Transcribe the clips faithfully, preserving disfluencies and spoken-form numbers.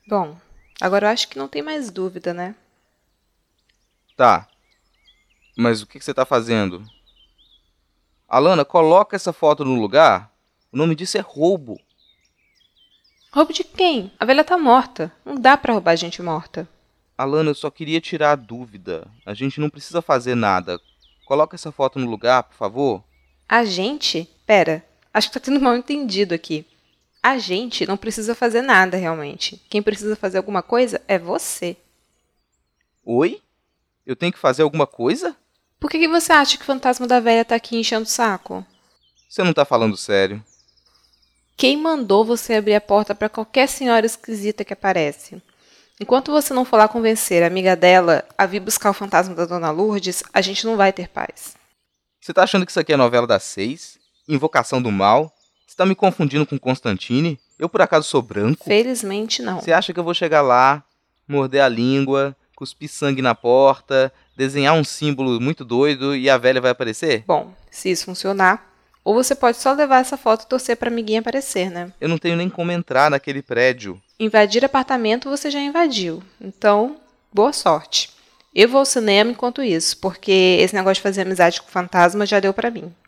Bom, agora eu acho que não tem mais dúvida, né? Tá, mas o que que você tá fazendo? Alana, coloca essa foto no lugar. O nome disso é roubo. Roubo de quem? A velha tá morta. Não dá pra roubar gente morta. Alana, eu só queria tirar a dúvida. A gente não precisa fazer nada. Coloca essa foto no lugar, por favor. A gente? Pera, acho que tá tendo mal entendido aqui. A gente não precisa fazer nada, realmente. Quem precisa fazer alguma coisa é você. Oi? Eu tenho que fazer alguma coisa? Por que que você acha que o fantasma da velha tá aqui enchendo o saco? Você não tá falando sério. Quem mandou você abrir a porta pra qualquer senhora esquisita que aparece? Enquanto você não for lá convencer a amiga dela a vir buscar o fantasma da Dona Lourdes, a gente não vai ter paz. Você tá achando que isso aqui é novela das seis? Invocação do mal? Você tá me confundindo com Constantine? Eu por acaso sou branco? Felizmente não. Você acha que eu vou chegar lá, morder a língua, cuspir sangue na porta, desenhar um símbolo muito doido e a velha vai aparecer? Bom, se isso funcionar, ou você pode só levar essa foto e torcer pra amiguinha aparecer, né? Eu não tenho nem como entrar naquele prédio. Invadir apartamento você já invadiu, então boa sorte. Eu vou ao cinema enquanto isso, porque esse negócio de fazer amizade com fantasma já deu pra mim.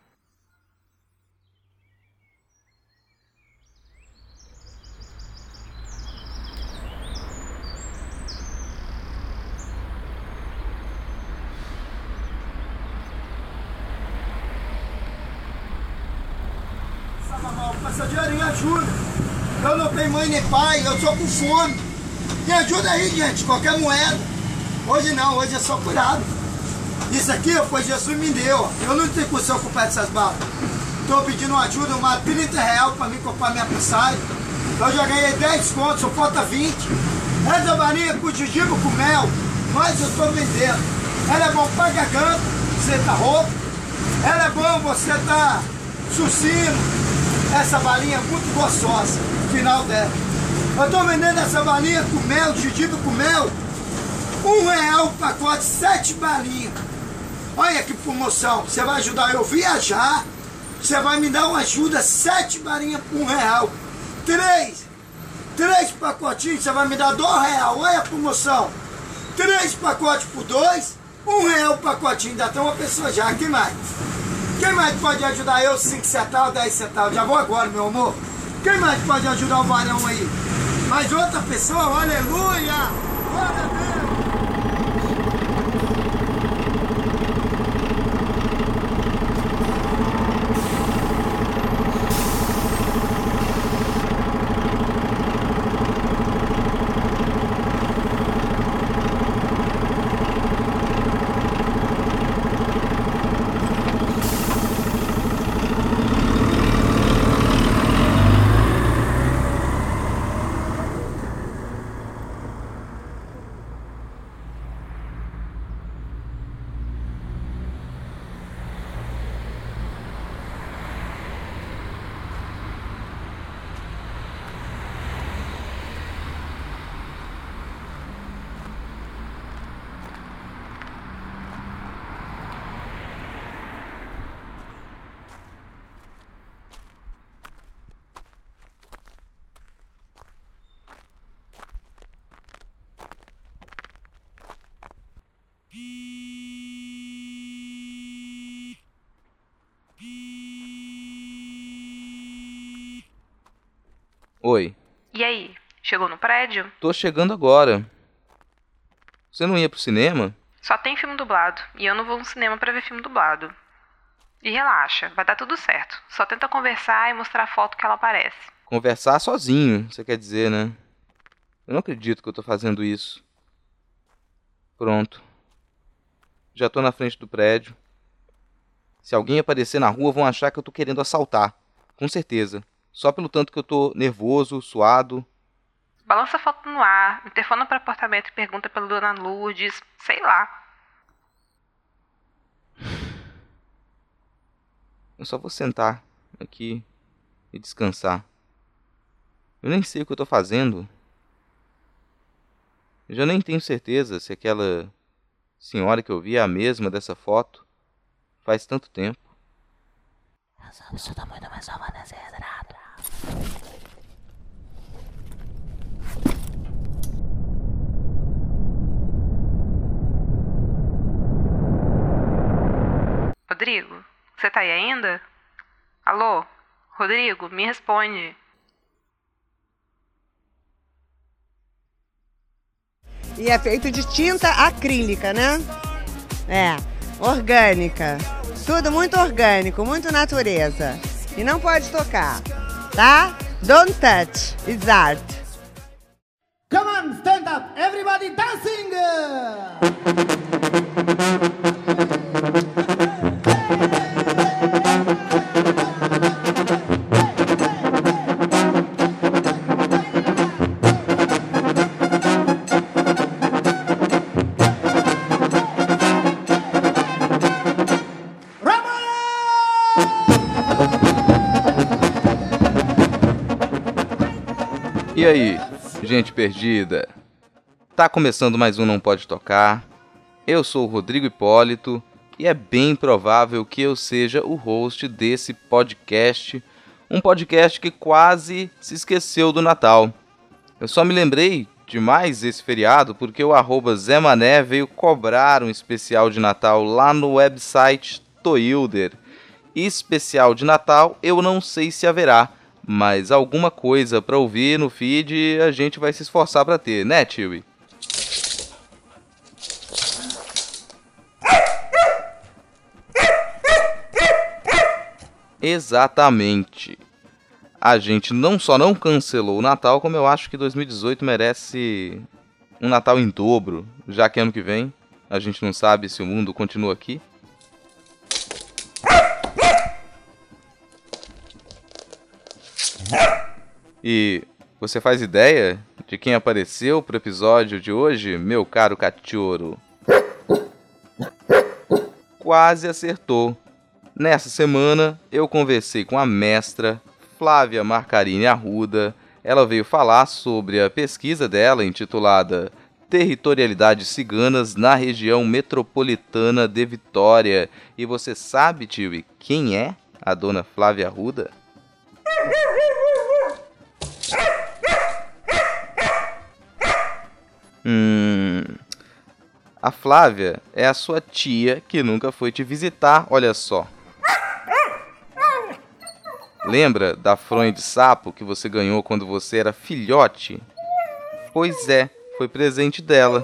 Essa dinheirinho ajuda. Eu não tenho mãe nem pai, eu sou com fome. Me ajuda aí, gente, qualquer moeda. Hoje não, hoje é só curado. Isso aqui foi Jesus me deu. Eu não tenho condição de comprar essas balas. Estou pedindo uma ajuda, uma trinta reais para mim comprar minha passagem. Eu já ganhei dez contos, só falta vinte. Essa balinha com jijiba com mel, mas eu estou vendendo. Ela é bom para garganta, você tá rouco. Ela é bom, você tá sucino. Essa balinha é muito gostosa, final dela. Eu estou vendendo essa balinha com mel, jijiba com mel. Um real o pacote, sete balinhas. Olha que promoção. Você vai ajudar eu a viajar. Você vai me dar uma ajuda, sete balinhas por um real. Três. Três pacotinhos, você vai me dar dois real. Olha a promoção. Três pacotes por dois. Um real o pacotinho. Ainda tem uma pessoa já. Quem mais? Quem mais pode ajudar eu? Cinco centavos, dez centavos. Já vou agora, meu amor. Quem mais pode ajudar o varão aí? Mais outra pessoa? Aleluia! Glória a Deus! Oi. E aí, chegou no prédio? Tô chegando agora. Você não ia pro cinema? Só tem filme dublado, e eu não vou no cinema pra ver filme dublado. E relaxa, vai dar tudo certo. Só tenta conversar e mostrar a foto que ela aparece. Conversar sozinho, você quer dizer, né? Eu não acredito que eu tô fazendo isso. Pronto. Já tô na frente do prédio. Se alguém aparecer na rua, vão achar que eu tô querendo assaltar. Com certeza. Só pelo tanto que eu tô nervoso, suado. Balança a foto no ar, interfona para o apartamento e pergunta pela Dona Lourdes, sei lá. Eu só vou sentar aqui e descansar. Eu nem sei o que eu tô fazendo. Eu já nem tenho certeza se aquela senhora que eu vi é a mesma dessa foto. Faz tanto tempo. Rodrigo? Você tá aí ainda? Alô? Rodrigo, me responde. E é feito de tinta acrílica, né? É, orgânica. Tudo muito orgânico, muito natureza. E não pode tocar, tá? Don't touch, it's art. Come on, stand up, everybody dancing! E aí, gente perdida? Tá começando mais um Não Pode Tocar. Eu sou o Rodrigo Hipólito e é bem provável que eu seja o host desse podcast, um podcast que quase se esqueceu do Natal. Eu só me lembrei de mais esse feriado porque o arroba Zé Mané veio cobrar um especial de Natal lá no website Toilder. Especial de Natal eu não sei se haverá, mas alguma coisa pra ouvir no feed a gente vai se esforçar pra ter, né, Tiwi? Exatamente. A gente não só não cancelou o Natal, como eu acho que dois mil e dezoito merece um Natal em dobro, já que ano que vem a gente não sabe se o mundo continua aqui. E você faz ideia de quem apareceu pro episódio de hoje, meu caro cachorro? Quase acertou. Nessa semana eu conversei com a mestra Flávia Marcarini Arruda. Ela veio falar sobre a pesquisa dela intitulada Territorialidades Ciganas na região metropolitana de Vitória. E você sabe, tio, quem é a dona Flávia Arruda? Hum, a Flávia é a sua tia que nunca foi te visitar, olha só. Lembra da fronha de sapo que você ganhou quando você era filhote? Pois é, foi presente dela.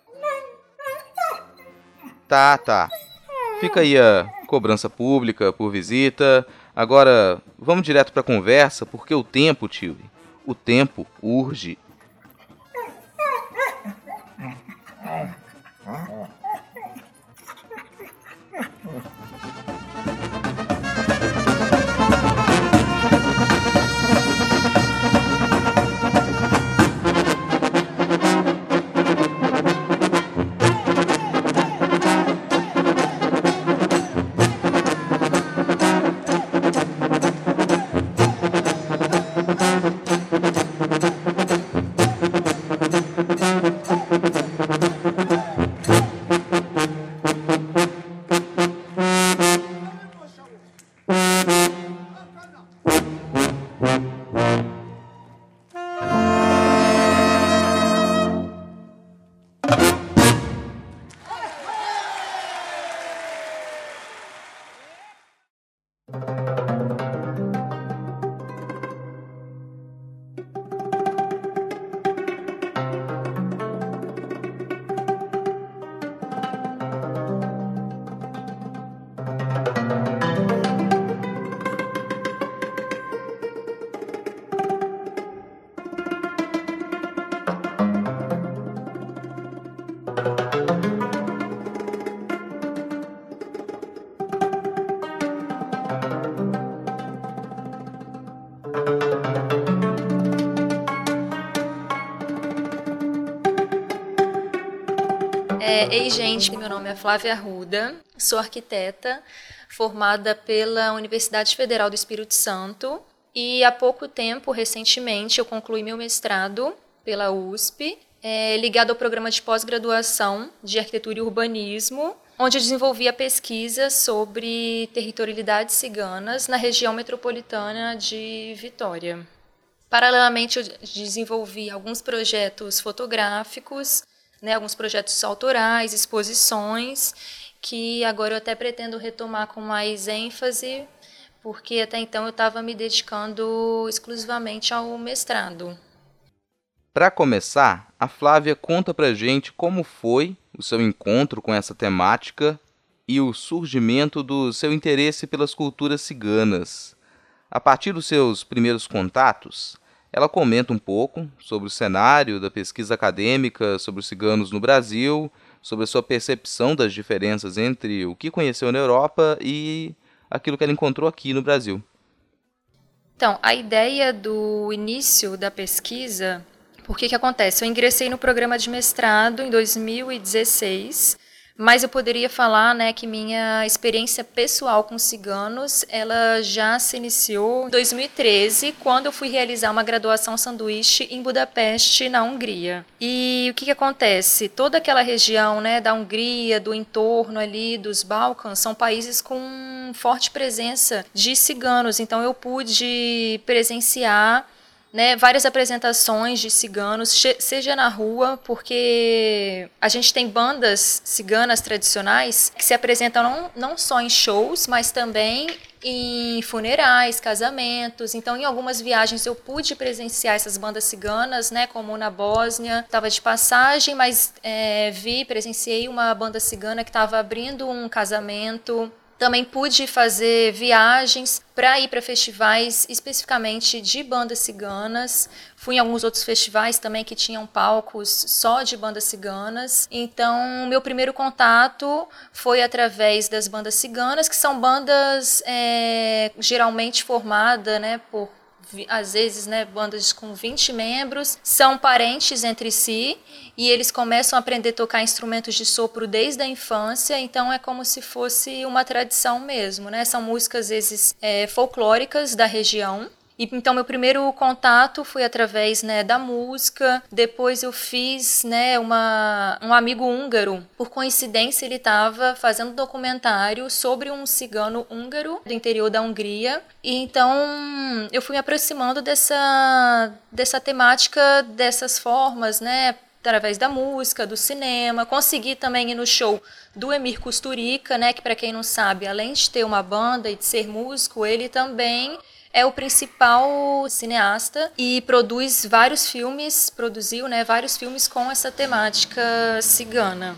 Tá, tá. Fica aí a cobrança pública por visita. Agora, vamos direto pra conversa, porque o tempo, tio, o tempo urge. É, ei, gente, meu nome é Flávia Arruda, sou arquiteta, formada pela Universidade Federal do Espírito Santo e há pouco tempo, recentemente, eu concluí meu mestrado pela U S P, é, ligado ao programa de pós-graduação de Arquitetura e Urbanismo, onde eu desenvolvi a pesquisa sobre territorialidades ciganas na região metropolitana de Vitória. Paralelamente, eu desenvolvi alguns projetos fotográficos, né, alguns projetos autorais, exposições, que agora eu até pretendo retomar com mais ênfase, porque até então eu estava me dedicando exclusivamente ao mestrado. Para começar, a Flávia conta pra gente como foi o seu encontro com essa temática e o surgimento do seu interesse pelas culturas ciganas. A partir dos seus primeiros contatos, ela comenta um pouco sobre o cenário da pesquisa acadêmica sobre os ciganos no Brasil, sobre a sua percepção das diferenças entre o que conheceu na Europa e aquilo que ela encontrou aqui no Brasil. Então, a ideia do início da pesquisa, por que que acontece? Eu ingressei no programa de mestrado em dois mil e dezesseis, mas eu poderia falar, né, que minha experiência pessoal com ciganos, ela já se iniciou em dois mil e treze, quando eu fui realizar uma graduação sanduíche em Budapeste, na Hungria. E o que que acontece? Toda aquela região, né, da Hungria, do entorno ali, dos Balcãs, são países com forte presença de ciganos. Então eu pude presenciar, né, várias apresentações de ciganos, seja na rua, porque a gente tem bandas ciganas tradicionais que se apresentam não, não só em shows, mas também em funerais, casamentos. Então, em algumas viagens eu pude presenciar essas bandas ciganas, né, como na Bósnia, estava de passagem, mas é, vi, presenciei uma banda cigana que estava abrindo um casamento. Também pude fazer viagens para ir para festivais especificamente de bandas ciganas. Fui em alguns outros festivais também que tinham palcos só de bandas ciganas. Então, meu primeiro contato foi através das bandas ciganas, que são bandas é, geralmente formadas, né, por, às vezes, né, bandas com vinte membros, são parentes entre si, e eles começam a aprender a tocar instrumentos de sopro desde a infância, então é como se fosse uma tradição mesmo, né? São músicas, às vezes, é, folclóricas da região. E, então, meu primeiro contato foi através, né, da música. Depois eu fiz, né, uma, um amigo húngaro. Por coincidência, ele estava fazendo um documentário sobre um cigano húngaro do interior da Hungria. E então eu fui me aproximando dessa, dessa temática, dessas formas, né, através da música, do cinema. Consegui também ir no show do Emir Kusturica, né, que, para quem não sabe, além de ter uma banda e de ser músico, ele também é o principal cineasta e produz vários filmes, produziu, né, vários filmes com essa temática cigana.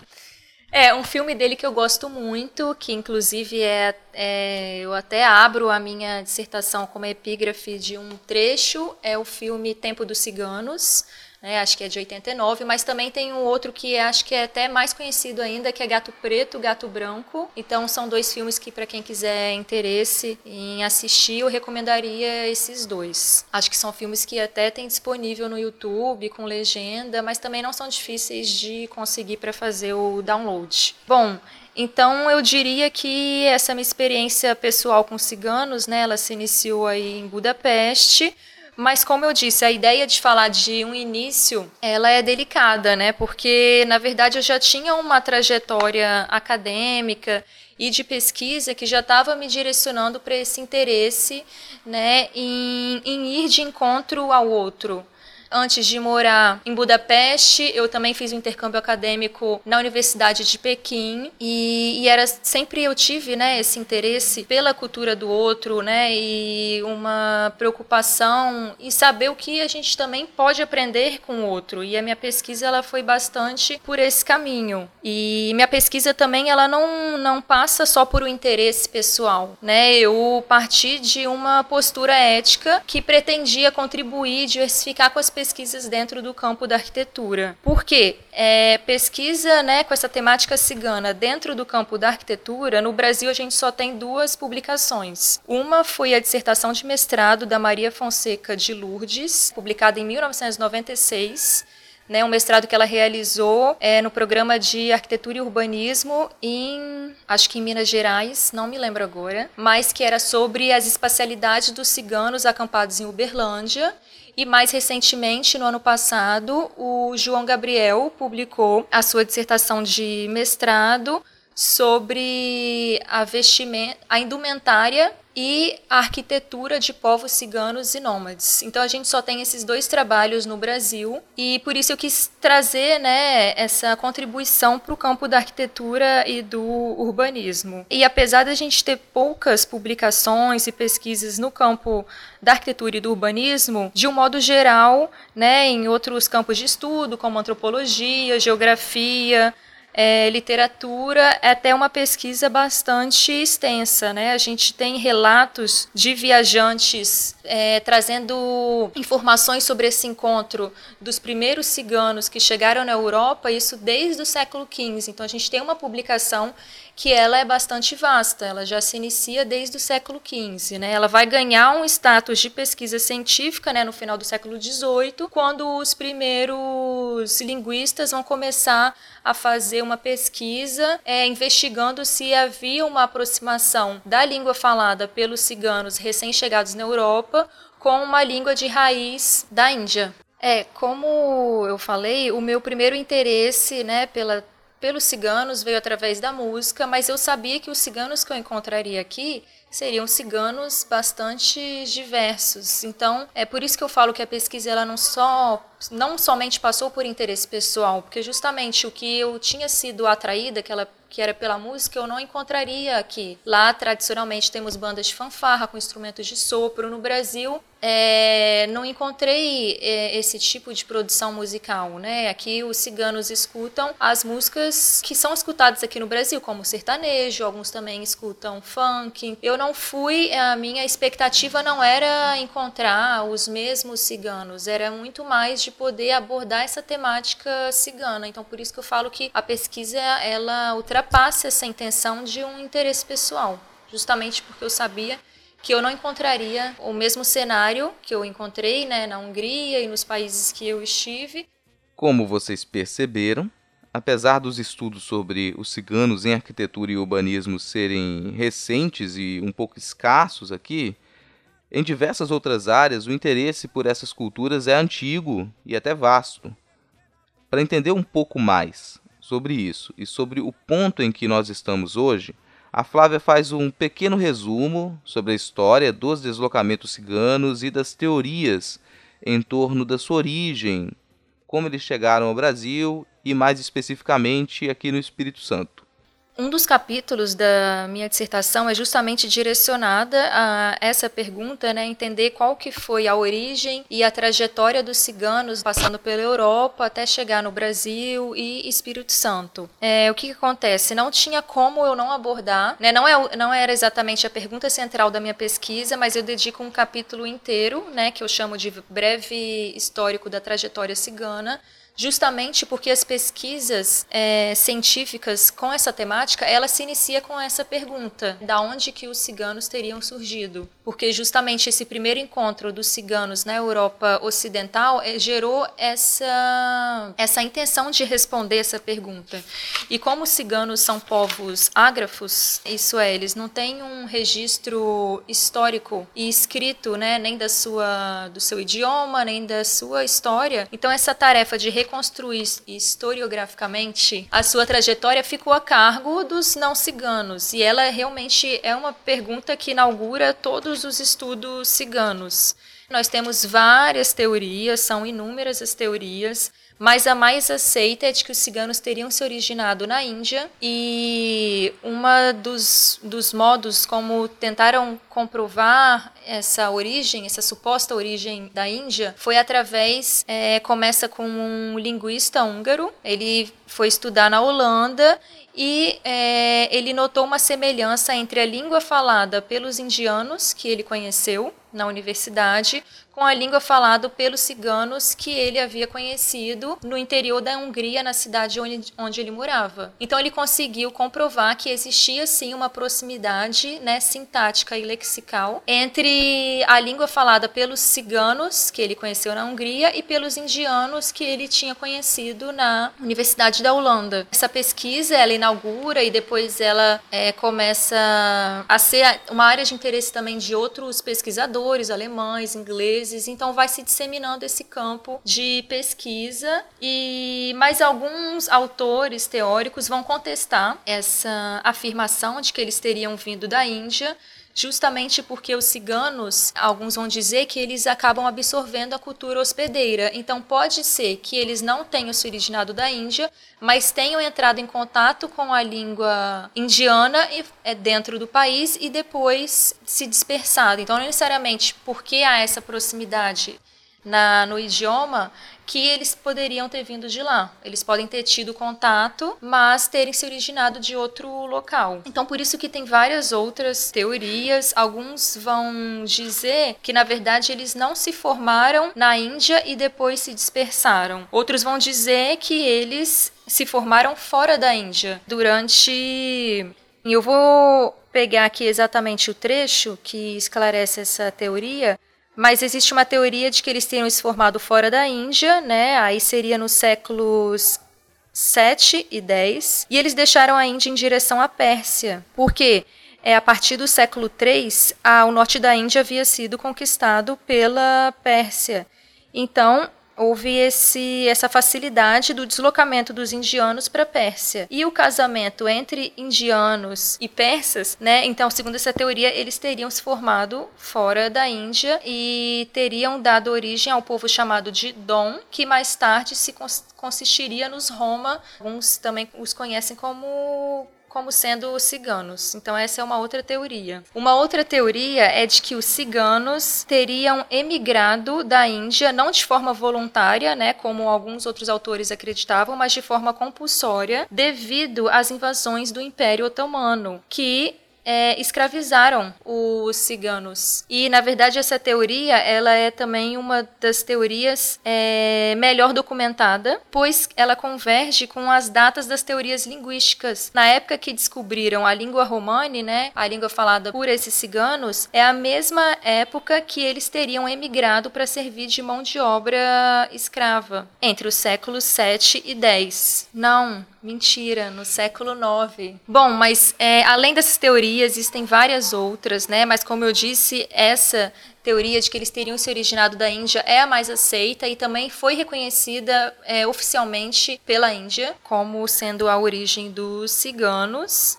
É, um filme dele que eu gosto muito, que inclusive é, é eu até abro a minha dissertação como epígrafe de um trecho, é o filme Tempo dos Ciganos, né, acho que é de oitenta e nove, mas também tem um outro que acho que é até mais conhecido ainda, que é Gato Preto, Gato Branco. Então são dois filmes que, para quem quiser interesse em assistir, eu recomendaria esses dois. Acho que são filmes que até tem disponível no YouTube, com legenda, mas também não são difíceis de conseguir para fazer o download. Bom, então eu diria que essa minha experiência pessoal com ciganos, né, ela se iniciou aí em Budapeste. Mas, como eu disse, a ideia de falar de um início, ela é delicada, né? Porque, na verdade, eu já tinha uma trajetória acadêmica e de pesquisa que já estava me direcionando para esse interesse, né, em, em ir de encontro ao outro. Antes de morar em Budapeste, eu também fiz um intercâmbio acadêmico na Universidade de Pequim e, e era sempre eu tive, né, esse interesse pela cultura do outro, né, e uma preocupação em saber o que a gente também pode aprender com o outro. E a minha pesquisa ela foi bastante por esse caminho. E minha pesquisa também ela não, não passa só por um interesse pessoal, né? Eu parti de uma postura ética que pretendia contribuir, diversificar com as pesquisas dentro do campo da arquitetura. Por quê? É, pesquisa, né, com essa temática cigana dentro do campo da arquitetura, no Brasil a gente só tem duas publicações. Uma foi a dissertação de mestrado da Maria Fonseca de Lourdes, publicada em mil novecentos e noventa e seis, né, um mestrado que ela realizou é, no programa de arquitetura e urbanismo em, acho que em Minas Gerais, não me lembro agora, mas que era sobre as espacialidades dos ciganos acampados em Uberlândia. E mais recentemente, no ano passado, o João Gabriel publicou a sua dissertação de mestrado sobre a vestimenta, a indumentária e a arquitetura de povos ciganos e nômades. Então a gente só tem esses dois trabalhos no Brasil e por isso eu quis trazer, né, essa contribuição para o campo da arquitetura e do urbanismo. E apesar da gente ter poucas publicações e pesquisas no campo da arquitetura e do urbanismo, de um modo geral, né, em outros campos de estudo, como antropologia, geografia, É, literatura, é até uma pesquisa bastante extensa, né? A gente tem relatos de viajantes é, trazendo informações sobre esse encontro dos primeiros ciganos que chegaram na Europa, isso desde o século quinze. Então a gente tem uma publicação que ela é bastante vasta, ela já se inicia desde o século quinze, né? Ela vai ganhar um status de pesquisa científica, né, no final do século dezoito, quando os primeiros linguistas vão começar a fazer uma pesquisa é, investigando se havia uma aproximação da língua falada pelos ciganos recém-chegados na Europa com uma língua de raiz da Índia. É, como eu falei, o meu primeiro interesse, né, pela pelos ciganos veio através da música, mas eu sabia que os ciganos que eu encontraria aqui seriam ciganos bastante diversos. Então, é por isso que eu falo que a pesquisa ela não só não somente passou por interesse pessoal, porque justamente o que eu tinha sido atraída, que ela que era pela música, eu não encontraria aqui. Lá, tradicionalmente, temos bandas de fanfarra com instrumentos de sopro. No Brasil, é, não encontrei é, esse tipo de produção musical, né? Aqui os ciganos escutam as músicas que são escutadas aqui no Brasil, como sertanejo, alguns também escutam funk. Eu não fui, a minha expectativa não era encontrar os mesmos ciganos, era muito mais de poder abordar essa temática cigana. Então, por isso que eu falo que a pesquisa, ela ultrapassa ultrapassa essa intenção de um interesse pessoal, justamente porque eu sabia que eu não encontraria o mesmo cenário que eu encontrei, né, na Hungria e nos países que eu estive. Como vocês perceberam, apesar dos estudos sobre os ciganos em arquitetura e urbanismo serem recentes e um pouco escassos aqui, em diversas outras áreas o interesse por essas culturas é antigo e até vasto. Para entender um pouco mais sobre isso e sobre o ponto em que nós estamos hoje, a Flávia faz um pequeno resumo sobre a história dos deslocamentos ciganos e das teorias em torno da sua origem, como eles chegaram ao Brasil e mais especificamente aqui no Espírito Santo. Um dos capítulos da minha dissertação é justamente direcionada a essa pergunta, né, entender qual que foi a origem e a trajetória dos ciganos passando pela Europa até chegar no Brasil e Espírito Santo. É, o que, que acontece? Não tinha como eu não abordar, né, não, é, não era exatamente a pergunta central da minha pesquisa, mas eu dedico um capítulo inteiro, né, que eu chamo de breve histórico da trajetória cigana, justamente porque as pesquisas é, científicas com essa temática, ela se inicia com essa pergunta, da onde que os ciganos teriam surgido? Porque justamente esse primeiro encontro dos ciganos na Europa Ocidental é, gerou essa, essa intenção de responder essa pergunta. E como os ciganos são povos ágrafos, isso é, eles não têm um registro histórico e escrito, né, nem da sua, do seu idioma, nem da sua história, então essa tarefa de reconstruir historiograficamente a sua trajetória ficou a cargo dos não ciganos, e ela realmente é uma pergunta que inaugura todos os estudos ciganos. Nós temos várias teorias, são inúmeras as teorias, mas a mais aceita é de que os ciganos teriam se originado na Índia, e uma dos, dos modos como tentaram comprovar essa origem, essa suposta origem da Índia, foi através, é, começa com um linguista húngaro, ele foi estudar na Holanda, e é, ele notou uma semelhança entre a língua falada pelos indianos, que ele conheceu na universidade, com a língua falada pelos ciganos que ele havia conhecido no interior da Hungria, na cidade onde, onde ele morava. Então ele conseguiu comprovar que existia sim uma proximidade, né, sintática e lexical entre a língua falada pelos ciganos que ele conheceu na Hungria e pelos indianos que ele tinha conhecido na Universidade da Holanda. Essa pesquisa ela inaugura e depois ela é, começa a ser uma área de interesse também de outros pesquisadores, colonizadores alemães, ingleses, então vai se disseminando esse campo de pesquisa, e mais alguns autores teóricos vão contestar essa afirmação de que eles teriam vindo da Índia, justamente porque os ciganos, alguns vão dizer que eles acabam absorvendo a cultura hospedeira. Então pode ser que eles não tenham se originado da Índia, mas tenham entrado em contato com a língua indiana e, dentro do país e depois se dispersado. Então não necessariamente porque há essa proximidade na, no idioma que eles poderiam ter vindo de lá. Eles podem ter tido contato, mas terem se originado de outro local. Então, por isso que tem várias outras teorias. Alguns vão dizer que, na verdade, eles não se formaram na Índia e depois se dispersaram. Outros vão dizer que eles se formaram fora da Índia. Durante... Eu vou pegar aqui exatamente o trecho que esclarece essa teoria. Mas existe uma teoria de que eles tenham se formado fora da Índia, né? Aí seria nos séculos sete e dez. E eles deixaram a Índia em direção à Pérsia. Por quê? É, a partir do século três, a, o norte da Índia havia sido conquistado pela Pérsia. Então, houve esse, essa facilidade do deslocamento dos indianos para a Pérsia. E o casamento entre indianos e persas, né? Então, segundo essa teoria, eles teriam se formado fora da Índia e teriam dado origem ao povo chamado de Dom, que mais tarde se cons- consistiria nos Roma. Alguns também os conhecem como... como sendo os ciganos. Então essa é uma outra teoria. Uma outra teoria é de que os ciganos teriam emigrado da Índia, não de forma voluntária, né, como alguns outros autores acreditavam, mas de forma compulsória, devido às invasões do Império Otomano, que É, escravizaram os ciganos. E, na verdade, essa teoria ela é também uma das teorias é, melhor documentada, pois ela converge com as datas das teorias linguísticas. Na época que descobriram a língua romani, né, a língua falada por esses ciganos, é a mesma época que eles teriam emigrado para servir de mão de obra escrava, entre os séculos sete e dez. Não, mentira, no século nove. Bom, mas é, além dessas teorias, existem várias outras, né? Mas como eu disse, essa teoria de que eles teriam se originado da Índia é a mais aceita e também foi reconhecida é, oficialmente pela Índia como sendo a origem dos ciganos.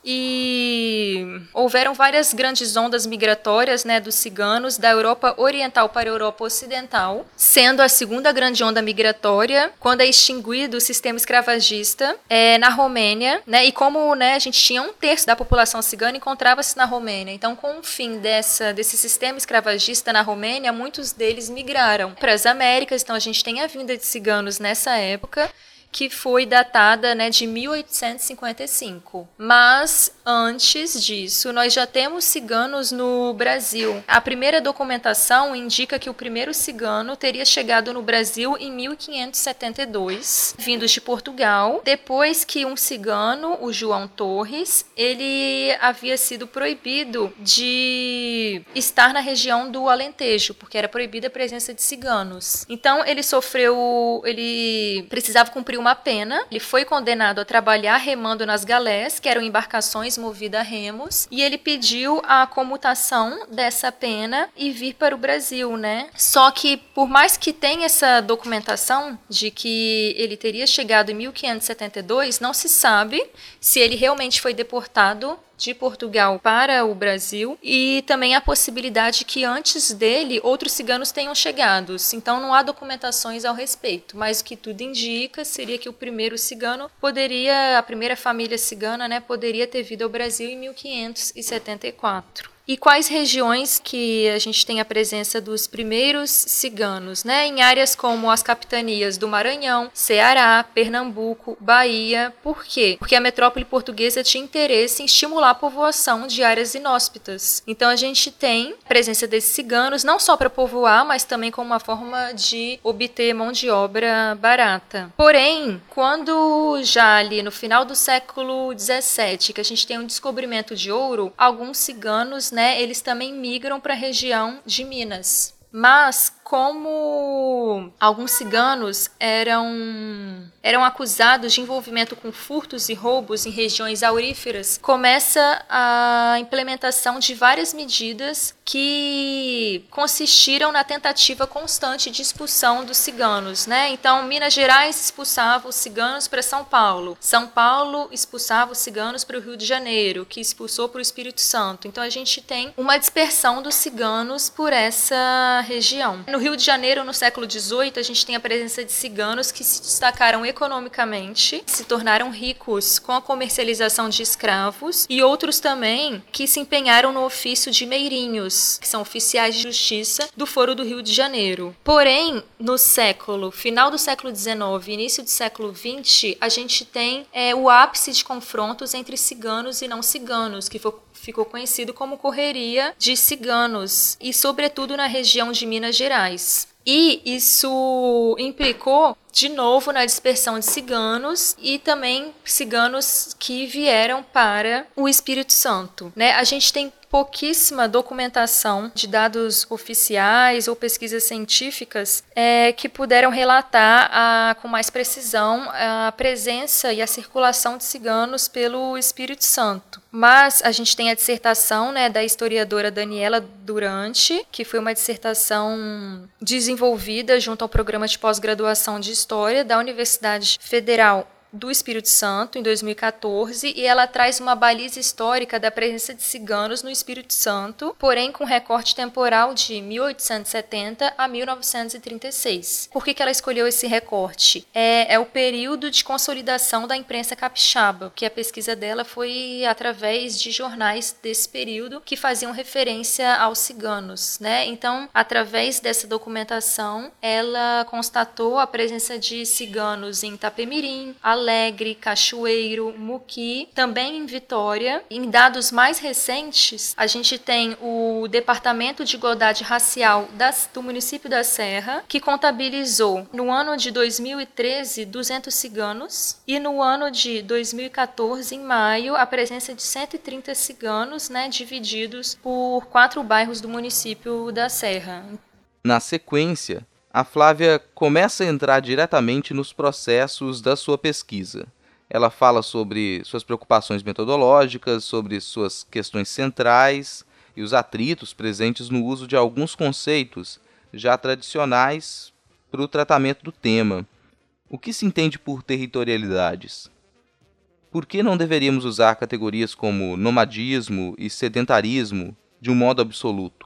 E houveram várias grandes ondas migratórias, né, dos ciganos da Europa Oriental para a Europa Ocidental, sendo a segunda grande onda migratória quando é extinguido o sistema escravagista é, na Romênia, né? E como, né, a gente tinha um terço da população cigana encontrava-se na Romênia, então com o fim dessa, desse sistema escravagista na Romênia, muitos deles migraram para as Américas. Então a gente tem a vinda de ciganos nessa época, que foi datada, né, de mil oitocentos e cinquenta e cinco. Mas, antes disso, nós já temos ciganos no Brasil. A primeira documentação indica que o primeiro cigano teria chegado no Brasil em mil quinhentos e setenta e dois, vindos de Portugal, depois que um cigano, o João Torres, ele havia sido proibido de estar na região do Alentejo, porque era proibida a presença de ciganos. Então, ele sofreu, ele precisava cumprir uma pena. Ele foi condenado a trabalhar remando nas galés, que eram embarcações movidas a remos, e ele pediu a comutação dessa pena e vir para o Brasil, né? Só que, por mais que tenha essa documentação de que ele teria chegado em mil quinhentos e setenta e dois, não se sabe se ele realmente foi deportado de Portugal para o Brasil, e também a possibilidade que antes dele outros ciganos tenham chegado. Então não há documentações ao respeito, mas o que tudo indica seria que o primeiro cigano poderia, a primeira família cigana, né, poderia ter vindo ao Brasil em mil quinhentos e setenta e quatro. E quais regiões que a gente tem a presença dos primeiros ciganos, né? Em áreas como as capitanias do Maranhão, Ceará, Pernambuco, Bahia. Por quê? Porque a metrópole portuguesa tinha interesse em estimular a povoação de áreas inóspitas. Então a gente tem a presença desses ciganos, não só para povoar, mas também como uma forma de obter mão de obra barata. Porém, quando já ali no final do século dezessete, que a gente tem um descobrimento de ouro, alguns ciganos, né, eles também migram para a região de Minas. Mas como alguns ciganos eram, eram acusados de envolvimento com furtos e roubos em regiões auríferas, começa a implementação de várias medidas que consistiram na tentativa constante de expulsão dos ciganos, né? Então, Minas Gerais expulsava os ciganos para São Paulo. São Paulo expulsava os ciganos para o Rio de Janeiro, que expulsou para o Espírito Santo. Então, a gente tem uma dispersão dos ciganos por essa região. No Rio de Janeiro, no século dezoito, a gente tem a presença de ciganos que se destacaram economicamente, se tornaram ricos com a comercialização de escravos, e outros também que se empenharam no ofício de meirinhos, que são oficiais de justiça do Foro do Rio de Janeiro. Porém, no século, final do século dezenove, início do século vinte, a gente tem é, o ápice de confrontos entre ciganos e não ciganos, que foi ficou conhecido como correria de ciganos, e sobretudo na região de Minas Gerais. E isso implicou, de novo, na dispersão de ciganos e também ciganos que vieram para o Espírito Santo, né? A gente tem pouquíssima documentação de dados oficiais ou pesquisas científicas é, que puderam relatar a, com mais precisão a presença e a circulação de ciganos pelo Espírito Santo. Mas a gente tem a dissertação, né, da historiadora Daniela Durante, que foi uma dissertação desenvolvida junto ao programa de pós-graduação de História da Universidade Federal do Espírito Santo, em dois mil e quatorze, e ela traz uma baliza histórica da presença de ciganos no Espírito Santo, porém com recorte temporal de mil oitocentos e setenta a mil novecentos e trinta e seis. Por que que ela escolheu esse recorte? É, é o período de consolidação da imprensa capixaba, porque a pesquisa dela foi através de jornais desse período que faziam referência aos ciganos, né? Então, através dessa documentação, ela constatou a presença de ciganos em Itapemirim, Alegre, Cachoeiro, Muqui, também em Vitória. Em dados mais recentes, a gente tem o Departamento de Igualdade Racial das, do município da Serra, que contabilizou no ano de dois mil e treze duzentos ciganos, e no ano de dois mil e quatorze, em maio, a presença de cento e trinta ciganos, né, divididos por quatro bairros do município da Serra. Na sequência, a Flávia começa a entrar diretamente nos processos da sua pesquisa. Ela fala sobre suas preocupações metodológicas, sobre suas questões centrais e os atritos presentes no uso de alguns conceitos já tradicionais para o tratamento do tema. O que se entende por territorialidades? Por que não deveríamos usar categorias como nomadismo e sedentarismo de um modo absoluto?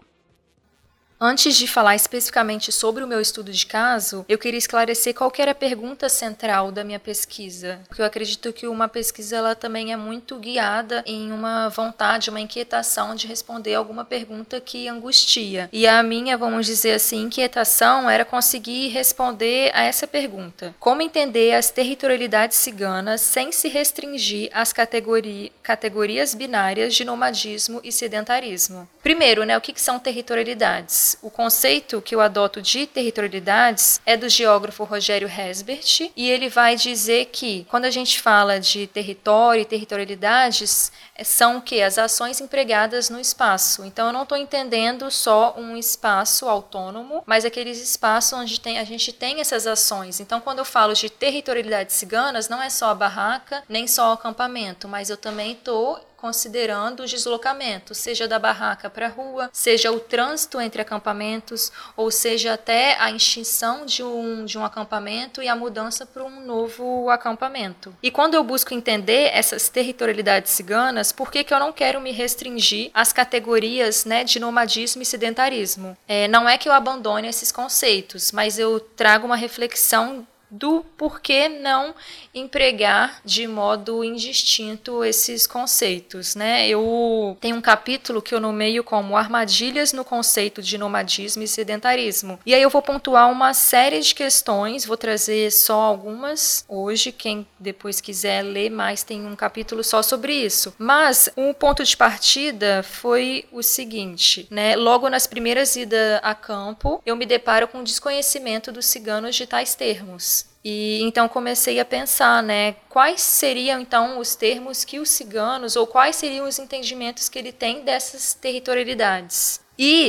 Antes de falar especificamente sobre o meu estudo de caso, eu queria esclarecer qual que era a pergunta central da minha pesquisa, porque eu acredito que uma pesquisa ela também é muito guiada em uma vontade, uma inquietação de responder alguma pergunta que angustia. E a minha, vamos dizer assim, inquietação era conseguir responder a essa pergunta. Como entender as territorialidades ciganas sem se restringir às categori- categorias binárias de nomadismo e sedentarismo? Primeiro, né, o que, que são territorialidades? O conceito que eu adoto de territorialidades é do geógrafo Rogério Hesbert, e ele vai dizer que quando a gente fala de território e territorialidades, são o quê? As ações empregadas no espaço. Então eu não estou entendendo só um espaço autônomo, mas aqueles espaços onde tem, a gente tem essas ações. Então quando eu falo de territorialidades ciganas, não é só a barraca, nem só o acampamento, mas eu também estou considerando o deslocamento, seja da barraca para a rua, seja o trânsito entre acampamentos, ou seja até a extinção de um, de um acampamento e a mudança para um novo acampamento. E quando eu busco entender essas territorialidades ciganas, por que que eu não quero me restringir às categorias, né, de nomadismo e sedentarismo? É, não é que eu abandone esses conceitos, mas eu trago uma reflexão do porquê não empregar de modo indistinto esses conceitos, né? Eu tenho um capítulo que eu nomeio como armadilhas no conceito de nomadismo e sedentarismo. E aí eu vou pontuar uma série de questões, vou trazer só algumas hoje, quem depois quiser ler mais tem um capítulo só sobre isso. Mas um ponto de partida foi o seguinte, né? Logo nas primeiras idas a campo, eu me deparo com o desconhecimento dos ciganos de tais termos. E então comecei a pensar, né, quais seriam então os termos que os ciganos, ou quais seriam os entendimentos que ele tem dessas territorialidades. E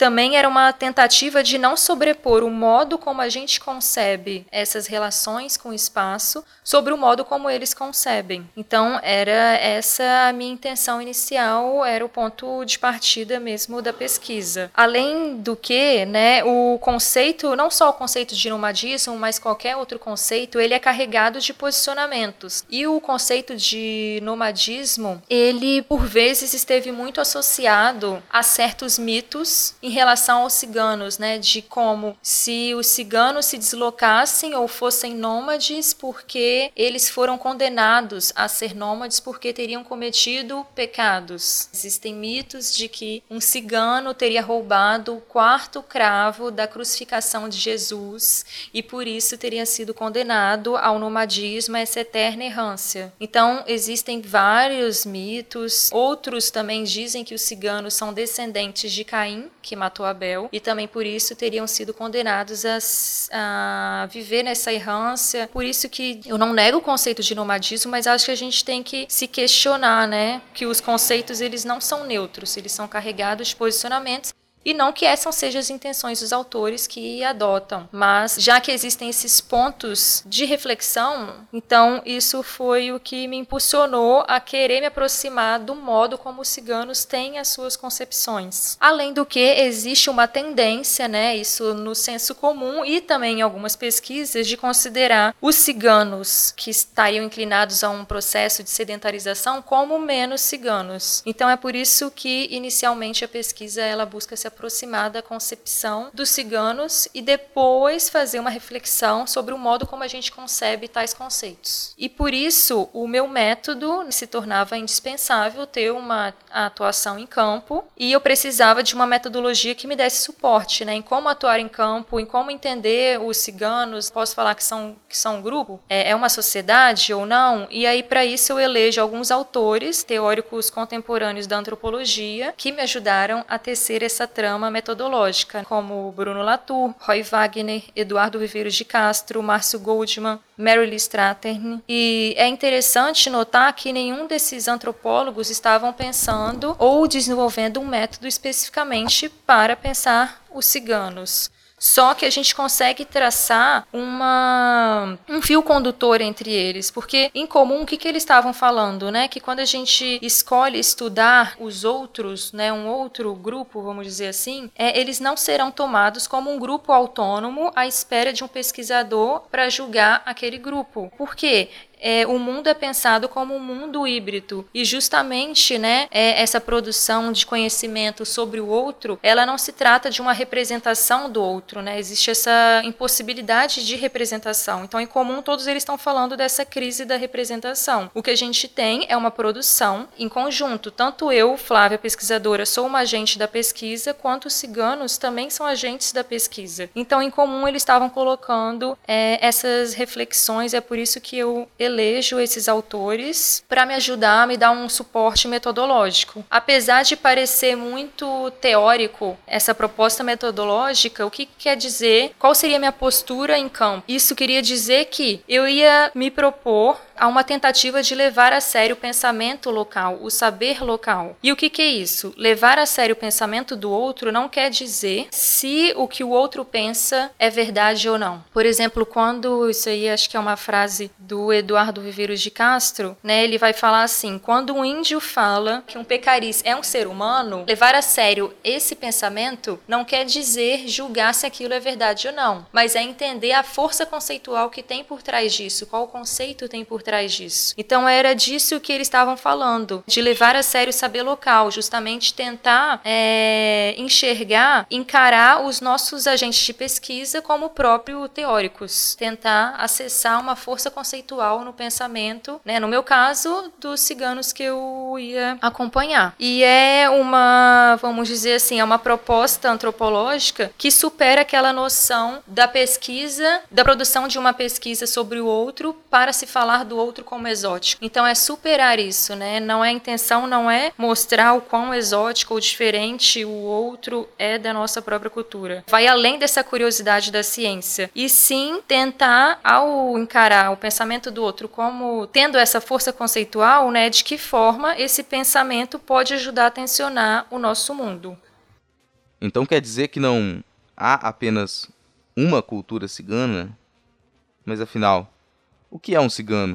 também era uma tentativa de não sobrepor o modo como a gente concebe essas relações com o espaço sobre o modo como eles concebem. Então, era essa a minha intenção inicial, era o ponto de partida mesmo da pesquisa. Além do que, né, o conceito, não só o conceito de nomadismo, mas qualquer outro conceito, ele é carregado de posicionamentos. E o conceito de nomadismo, ele, por vezes, esteve muito associado a certos mitos em relação aos ciganos, né, de como se os ciganos se deslocassem ou fossem nômades porque eles foram condenados a ser nômades porque teriam cometido pecados. Existem mitos de que um cigano teria roubado o quarto cravo da crucificação de Jesus e por isso teria sido condenado ao nomadismo, a essa eterna errância. Então, existem vários mitos. Outros também dizem que os ciganos são descendentes de Caim, que matou Abel, e também por isso teriam sido condenados a, a viver nessa errância. Por isso que eu não nego o conceito de nomadismo, mas acho que a gente tem que se questionar, né? Que os conceitos, eles não são neutros, eles são carregados de posicionamentos. E não que essas sejam as intenções dos autores que adotam, mas já que existem esses pontos de reflexão, então isso foi o que me impulsionou a querer me aproximar do modo como os ciganos têm as suas concepções. Além do que existe uma tendência, né, isso no senso comum e também em algumas pesquisas, de considerar os ciganos que estariam inclinados a um processo de sedentarização como menos ciganos. Então é por isso que inicialmente a pesquisa ela busca se aproximar da concepção dos ciganos e depois fazer uma reflexão sobre o modo como a gente concebe tais conceitos. E por isso o meu método se tornava indispensável ter uma atuação em campo e eu precisava de uma metodologia que me desse suporte, né, em como atuar em campo, em como entender os ciganos. Posso falar que são, que são um grupo? É, é uma sociedade ou não? E aí para isso eu elejo alguns autores teóricos contemporâneos da antropologia que me ajudaram a tecer essa trama metodológica, como Bruno Latour, Roy Wagner, Eduardo Viveiros de Castro, Márcio Goldman, Mary Lee Strathern. E é interessante notar que nenhum desses antropólogos estavam pensando ou desenvolvendo um método especificamente para pensar os ciganos. Só que a gente consegue traçar uma, um fio condutor entre eles, porque em comum o que, que eles estavam falando, né? Que quando a gente escolhe estudar os outros, né, um outro grupo, vamos dizer assim, é, eles não serão tomados como um grupo autônomo à espera de um pesquisador para julgar aquele grupo. Por quê? É, o mundo é pensado como um mundo híbrido e justamente, né, é, essa produção de conhecimento sobre o outro, ela não se trata de uma representação do outro, né? Existe essa impossibilidade de representação. Então, em comum, todos eles estão falando dessa crise da representação. O que a gente tem é uma produção em conjunto. Tanto eu, Flávia, pesquisadora, sou uma agente da pesquisa, quanto os ciganos também são agentes da pesquisa. Então, em comum, eles estavam colocando é, essas reflexões, é por isso que eu elejo esses autores para me ajudar, a me dar um suporte metodológico. Apesar de parecer muito teórico essa proposta metodológica, o que quer dizer? Qual seria a minha postura em campo? Isso queria dizer que eu ia me propor a uma tentativa de levar a sério o pensamento local, o saber local. E o que, que é isso? Levar a sério o pensamento do outro não quer dizer se o que o outro pensa é verdade ou não. Por exemplo, quando, isso aí acho que é uma frase do Eduardo Viveiros de Castro, né, ele vai falar assim, quando um índio fala que um pecariz é um ser humano, levar a sério esse pensamento não quer dizer julgar se aquilo é verdade ou não, mas é entender a força conceitual que tem por trás disso, qual conceito tem por trás disso. Então era disso que eles estavam falando, de levar a sério o saber local, justamente tentar é, enxergar, encarar os nossos agentes de pesquisa como próprio teóricos, tentar acessar uma força conceitual no pensamento, né, no meu caso, dos ciganos que eu ia acompanhar. E é uma, vamos dizer assim, é uma proposta antropológica que supera aquela noção da pesquisa, da produção de uma pesquisa sobre o outro para se falar do outro como exótico. Então é superar isso, né? Não é a intenção, não é mostrar o quão exótico ou diferente o outro é da nossa própria cultura. Vai além dessa curiosidade da ciência. E sim tentar, ao encarar o pensamento do outro como tendo essa força conceitual, né, de que forma esse pensamento pode ajudar a tensionar o nosso mundo. Então quer dizer que não há apenas uma cultura cigana? Mas afinal, o que é um cigano?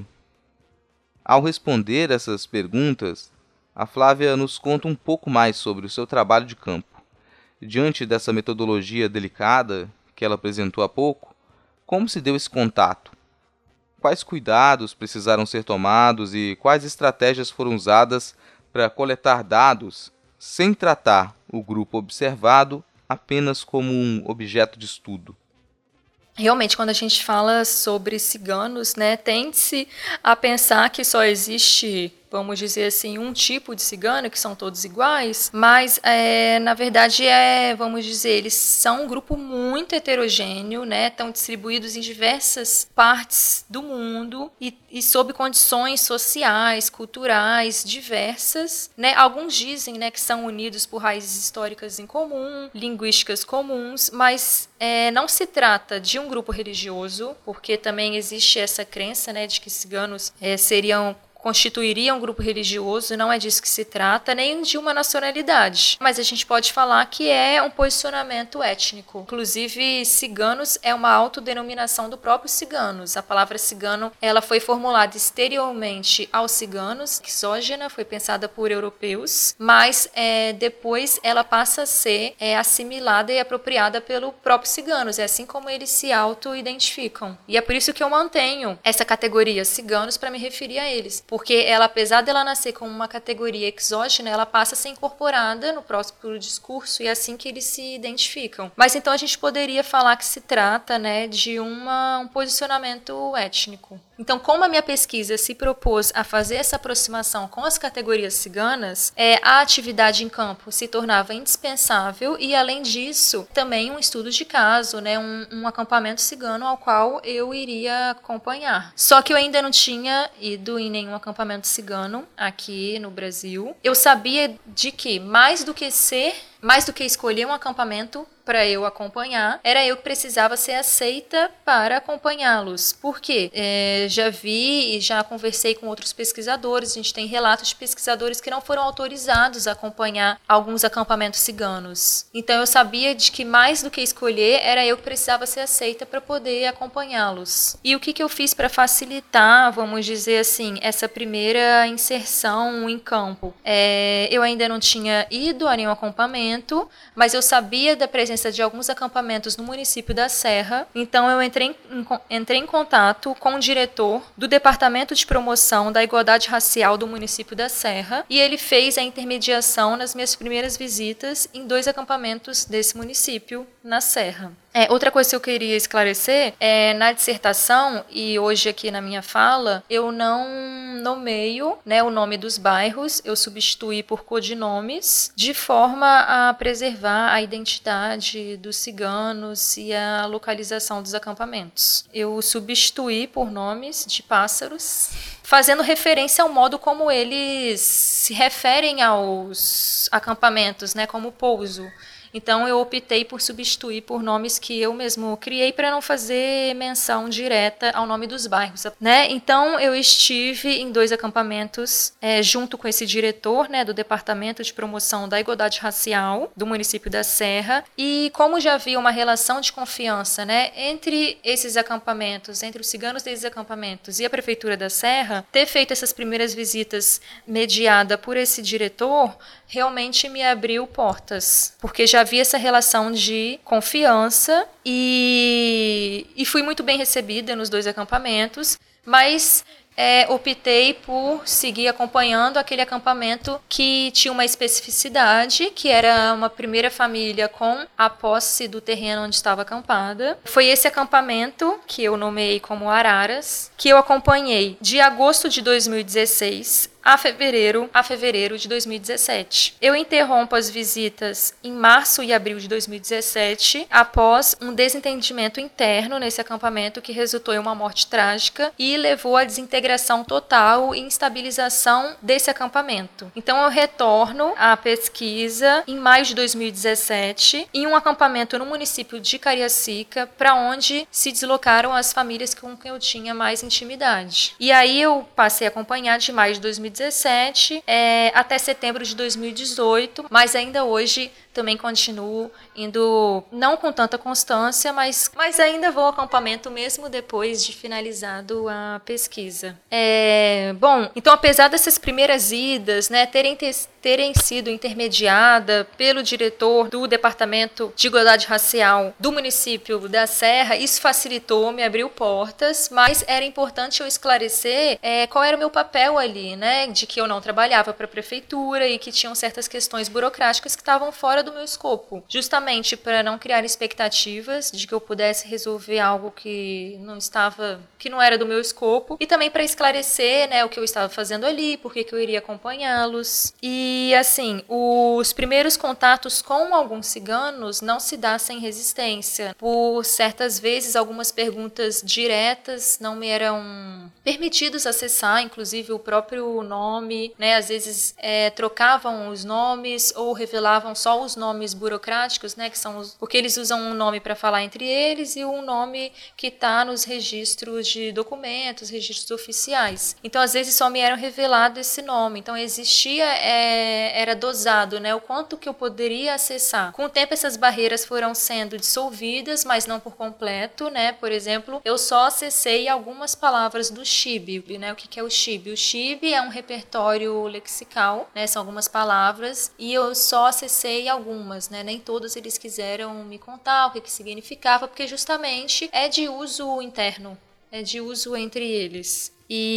Ao responder essas perguntas, a Flávia nos conta um pouco mais sobre o seu trabalho de campo. Diante dessa metodologia delicada que ela apresentou há pouco, como se deu esse contato? Quais cuidados precisaram ser tomados e quais estratégias foram usadas para coletar dados sem tratar o grupo observado apenas como um objeto de estudo? Realmente, quando a gente fala sobre ciganos, né, tende-se a pensar que só existe, vamos dizer assim, um tipo de cigano, que são todos iguais, mas, é, na verdade, é, vamos dizer, eles são um grupo muito heterogêneo, né, estão distribuídos em diversas partes do mundo e, e sob condições sociais, culturais diversas, né, alguns dizem, né, que são unidos por raízes históricas em comum, linguísticas comuns, mas é, não se trata de um grupo religioso, porque também existe essa crença, né, de que ciganos é, seriam constituiria um grupo religioso, não é disso que se trata, nem de uma nacionalidade. Mas a gente pode falar que é um posicionamento étnico. Inclusive, ciganos é uma autodenominação do próprio ciganos. A palavra cigano, ela foi formulada exteriormente aos ciganos, exógena, foi pensada por europeus, mas é, depois ela passa a ser é, assimilada e apropriada pelo próprio ciganos. É assim como eles se auto-identificam. E é por isso que eu mantenho essa categoria ciganos para me referir a eles. Porque ela, apesar dela nascer como uma categoria exógena, ela passa a ser incorporada no próprio discurso e é assim que eles se identificam. Mas então a gente poderia falar que se trata, né, de uma, um posicionamento étnico. Então, como a minha pesquisa se propôs a fazer essa aproximação com as categorias ciganas, é, a atividade em campo se tornava indispensável e, além disso, também um estudo de caso, né, um, um acampamento cigano ao qual eu iria acompanhar. Só que eu ainda não tinha ido em nenhum acampamento cigano aqui no Brasil. Eu sabia de que, mais do que ser, mais do que escolher um acampamento para eu acompanhar, era eu que precisava ser aceita para acompanhá-los. Por quê? É, já vi e já conversei com outros pesquisadores, a gente tem relatos de pesquisadores que não foram autorizados a acompanhar alguns acampamentos ciganos. Então eu sabia de que mais do que escolher, era eu que precisava ser aceita para poder acompanhá-los. E o que, que eu fiz para facilitar, vamos dizer assim, essa primeira inserção em campo? É, eu ainda não tinha ido a nenhum acampamento, mas eu sabia da presença de alguns acampamentos no município da Serra, então eu entrei em, entrei em contato com o diretor do Departamento de Promoção da Igualdade Racial do município da Serra e ele fez a intermediação nas minhas primeiras visitas em dois acampamentos desse município na Serra. É, outra coisa que eu queria esclarecer é na dissertação e hoje aqui na minha fala, eu não nomeio, né, o nome dos bairros, eu substituí por codinomes de forma a preservar a identidade dos ciganos e a localização dos acampamentos. Eu substituí por nomes de pássaros, fazendo referência ao modo como eles se referem aos acampamentos, né, como pouso. Então eu optei por substituir por nomes que eu mesmo criei para não fazer menção direta ao nome dos bairros, né? Então eu estive em dois acampamentos é, junto com esse diretor, né, do Departamento de Promoção da Igualdade Racial do município da Serra e como já havia uma relação de confiança, né, entre esses acampamentos, entre os ciganos desses acampamentos e a Prefeitura da Serra, ter feito essas primeiras visitas mediada por esse diretor realmente me abriu portas, porque já havia essa relação de confiança e, e fui muito bem recebida nos dois acampamentos, mas é, optei por seguir acompanhando aquele acampamento que tinha uma especificidade, que era uma primeira família com a posse do terreno onde estava acampada. Foi esse acampamento, que eu nomeei como Araras, que eu acompanhei de agosto de dois mil e dezesseis a fevereiro, a fevereiro de dois mil e dezessete. Eu interrompo as visitas em março e abril de dois mil e dezessete, após um desentendimento interno nesse acampamento que resultou em uma morte trágica e levou à desintegração total e instabilização desse acampamento. Então eu retorno à pesquisa em maio de dois mil e dezessete, em um acampamento no município de Cariacica, para onde se deslocaram as famílias com quem eu tinha mais intimidade. E aí eu passei a acompanhar de maio de dois mil e dezessete é, até setembro de dois mil e dezoito, mas ainda hoje também continuo indo, não com tanta constância, mas, mas ainda vou ao acampamento mesmo depois de finalizado a pesquisa. É, bom, então apesar dessas primeiras idas, né, terem, terem sido intermediada pelo diretor do Departamento de Igualdade Racial do município da Serra, isso facilitou, me abriu portas, mas era importante eu esclarecer é, qual era o meu papel ali, né, de que eu não trabalhava para a prefeitura e que tinham certas questões burocráticas que estavam fora do meu escopo, justamente para não criar expectativas de que eu pudesse resolver algo que não estava, que não era do meu escopo, e também para esclarecer, né, o que eu estava fazendo ali, por que que eu iria acompanhá-los. E assim, os primeiros contatos com alguns ciganos não se dá sem resistência. Por certas vezes, algumas perguntas diretas não me eram permitidos acessar, inclusive o próprio nome, né, às vezes é, trocavam os nomes ou revelavam só os nomes burocráticos, né, que são os, porque eles usam um nome para falar entre eles e um nome que está nos registros de documentos, registros oficiais. Então, às vezes só me era revelado esse nome. Então, existia, é, era dosado, né, o quanto que eu poderia acessar. Com o tempo, essas barreiras foram sendo dissolvidas, mas não por completo, né. Por exemplo, eu só acessei algumas palavras do C I B, né. O que que é o C I B? O C I B é um repertório lexical, né, são algumas palavras, e eu só acessei algumas, né? Nem todas eles quiseram me contar o que que significava, porque justamente é de uso interno, é de uso entre eles.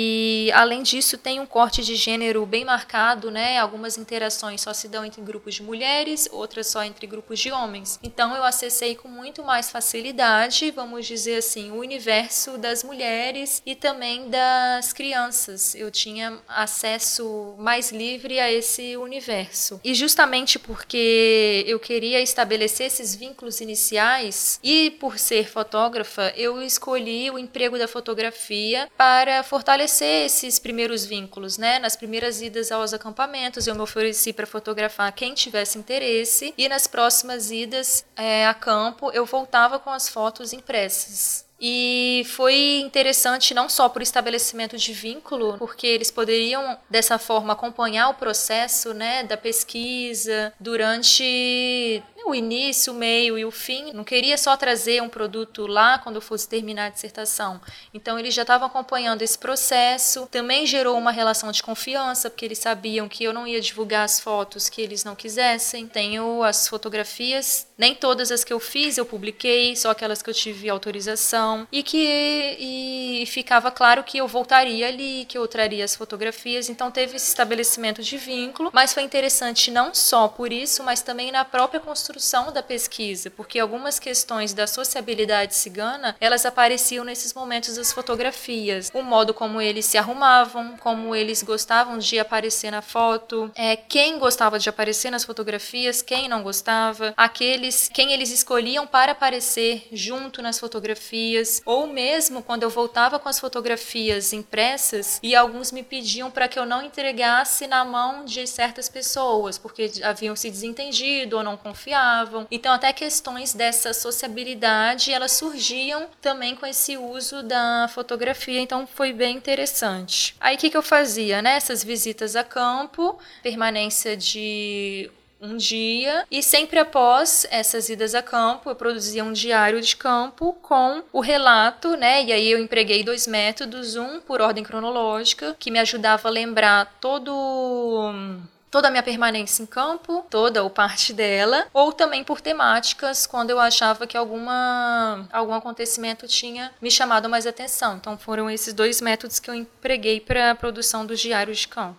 E, além disso, tem um corte de gênero bem marcado, né? Algumas interações só se dão entre grupos de mulheres, outras só entre grupos de homens. Então, eu acessei com muito mais facilidade, vamos dizer assim, o universo das mulheres e também das crianças. Eu tinha acesso mais livre a esse universo. E justamente porque eu queria estabelecer esses vínculos iniciais e, por ser fotógrafa, eu escolhi o emprego da fotografia para fortalecer esses primeiros vínculos, né? Nas primeiras idas aos acampamentos, eu me ofereci para fotografar quem tivesse interesse, e nas próximas idas é, a campo, eu voltava com as fotos impressas. E foi interessante não só por estabelecimento de vínculo, porque eles poderiam, dessa forma, acompanhar o processo, né, da pesquisa durante o início, o meio e o fim. Não queria só trazer um produto lá quando eu fosse terminar a dissertação. Então, eles já estavam acompanhando esse processo. Também gerou uma relação de confiança, porque eles sabiam que eu não ia divulgar as fotos que eles não quisessem. Tenho as fotografias, nem todas as que eu fiz eu publiquei, só aquelas que eu tive autorização. E que e ficava claro que eu voltaria ali, que eu traria as fotografias. Então, teve esse estabelecimento de vínculo, mas foi interessante não só por isso, mas também na própria construção da pesquisa, porque algumas questões da sociabilidade cigana, elas apareciam nesses momentos das fotografias. O modo como eles se arrumavam, como eles gostavam de aparecer na foto, é, quem gostava de aparecer nas fotografias, quem não gostava, aqueles, quem eles escolhiam para aparecer junto nas fotografias, ou mesmo quando eu voltava com as fotografias impressas e alguns me pediam para que eu não entregasse na mão de certas pessoas, porque haviam se desentendido ou não confiavam. Então, até questões dessa sociabilidade, elas surgiam também com esse uso da fotografia, então foi bem interessante. Aí, o que que eu fazia, né? Essas visitas a campo, permanência de um dia, e sempre após essas idas a campo, eu produzia um diário de campo com o relato, né? E aí eu empreguei dois métodos, um por ordem cronológica, que me ajudava a lembrar todo... toda a minha permanência em campo, toda ou parte dela, ou também por temáticas, quando eu achava que alguma, algum acontecimento tinha me chamado mais atenção. Então foram esses dois métodos que eu empreguei para a produção dos diários de campo.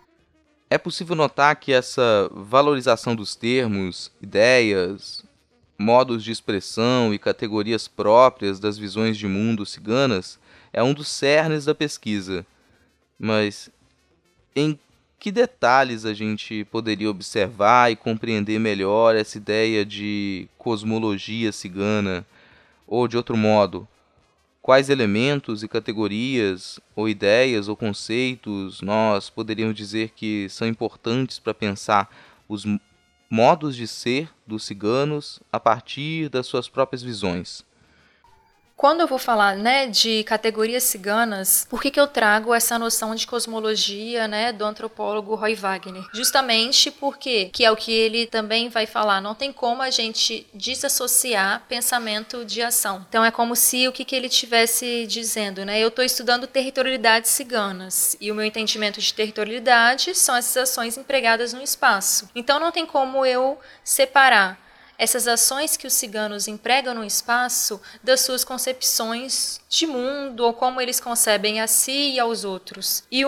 É possível notar que essa valorização dos termos, ideias, modos de expressão e categorias próprias das visões de mundo ciganas é um dos cernes da pesquisa. Mas em que detalhes a gente poderia observar e compreender melhor essa ideia de cosmologia cigana? Ou, de outro modo, quais elementos e categorias, ou ideias, ou conceitos nós poderíamos dizer que são importantes para pensar os modos de ser dos ciganos a partir das suas próprias visões? Quando eu vou falar, né, de categorias ciganas, por que que eu trago essa noção de cosmologia, né, do antropólogo Roy Wagner? Justamente porque, que é o que ele também vai falar, não tem como a gente desassociar pensamento de ação. Então é como se o que que ele estivesse dizendo, né, eu estou estudando territorialidades ciganas e o meu entendimento de territorialidade são essas ações empregadas no espaço. Então não tem como eu separar essas ações que os ciganos empregam no espaço das suas concepções de mundo ou como eles concebem a si e aos outros. E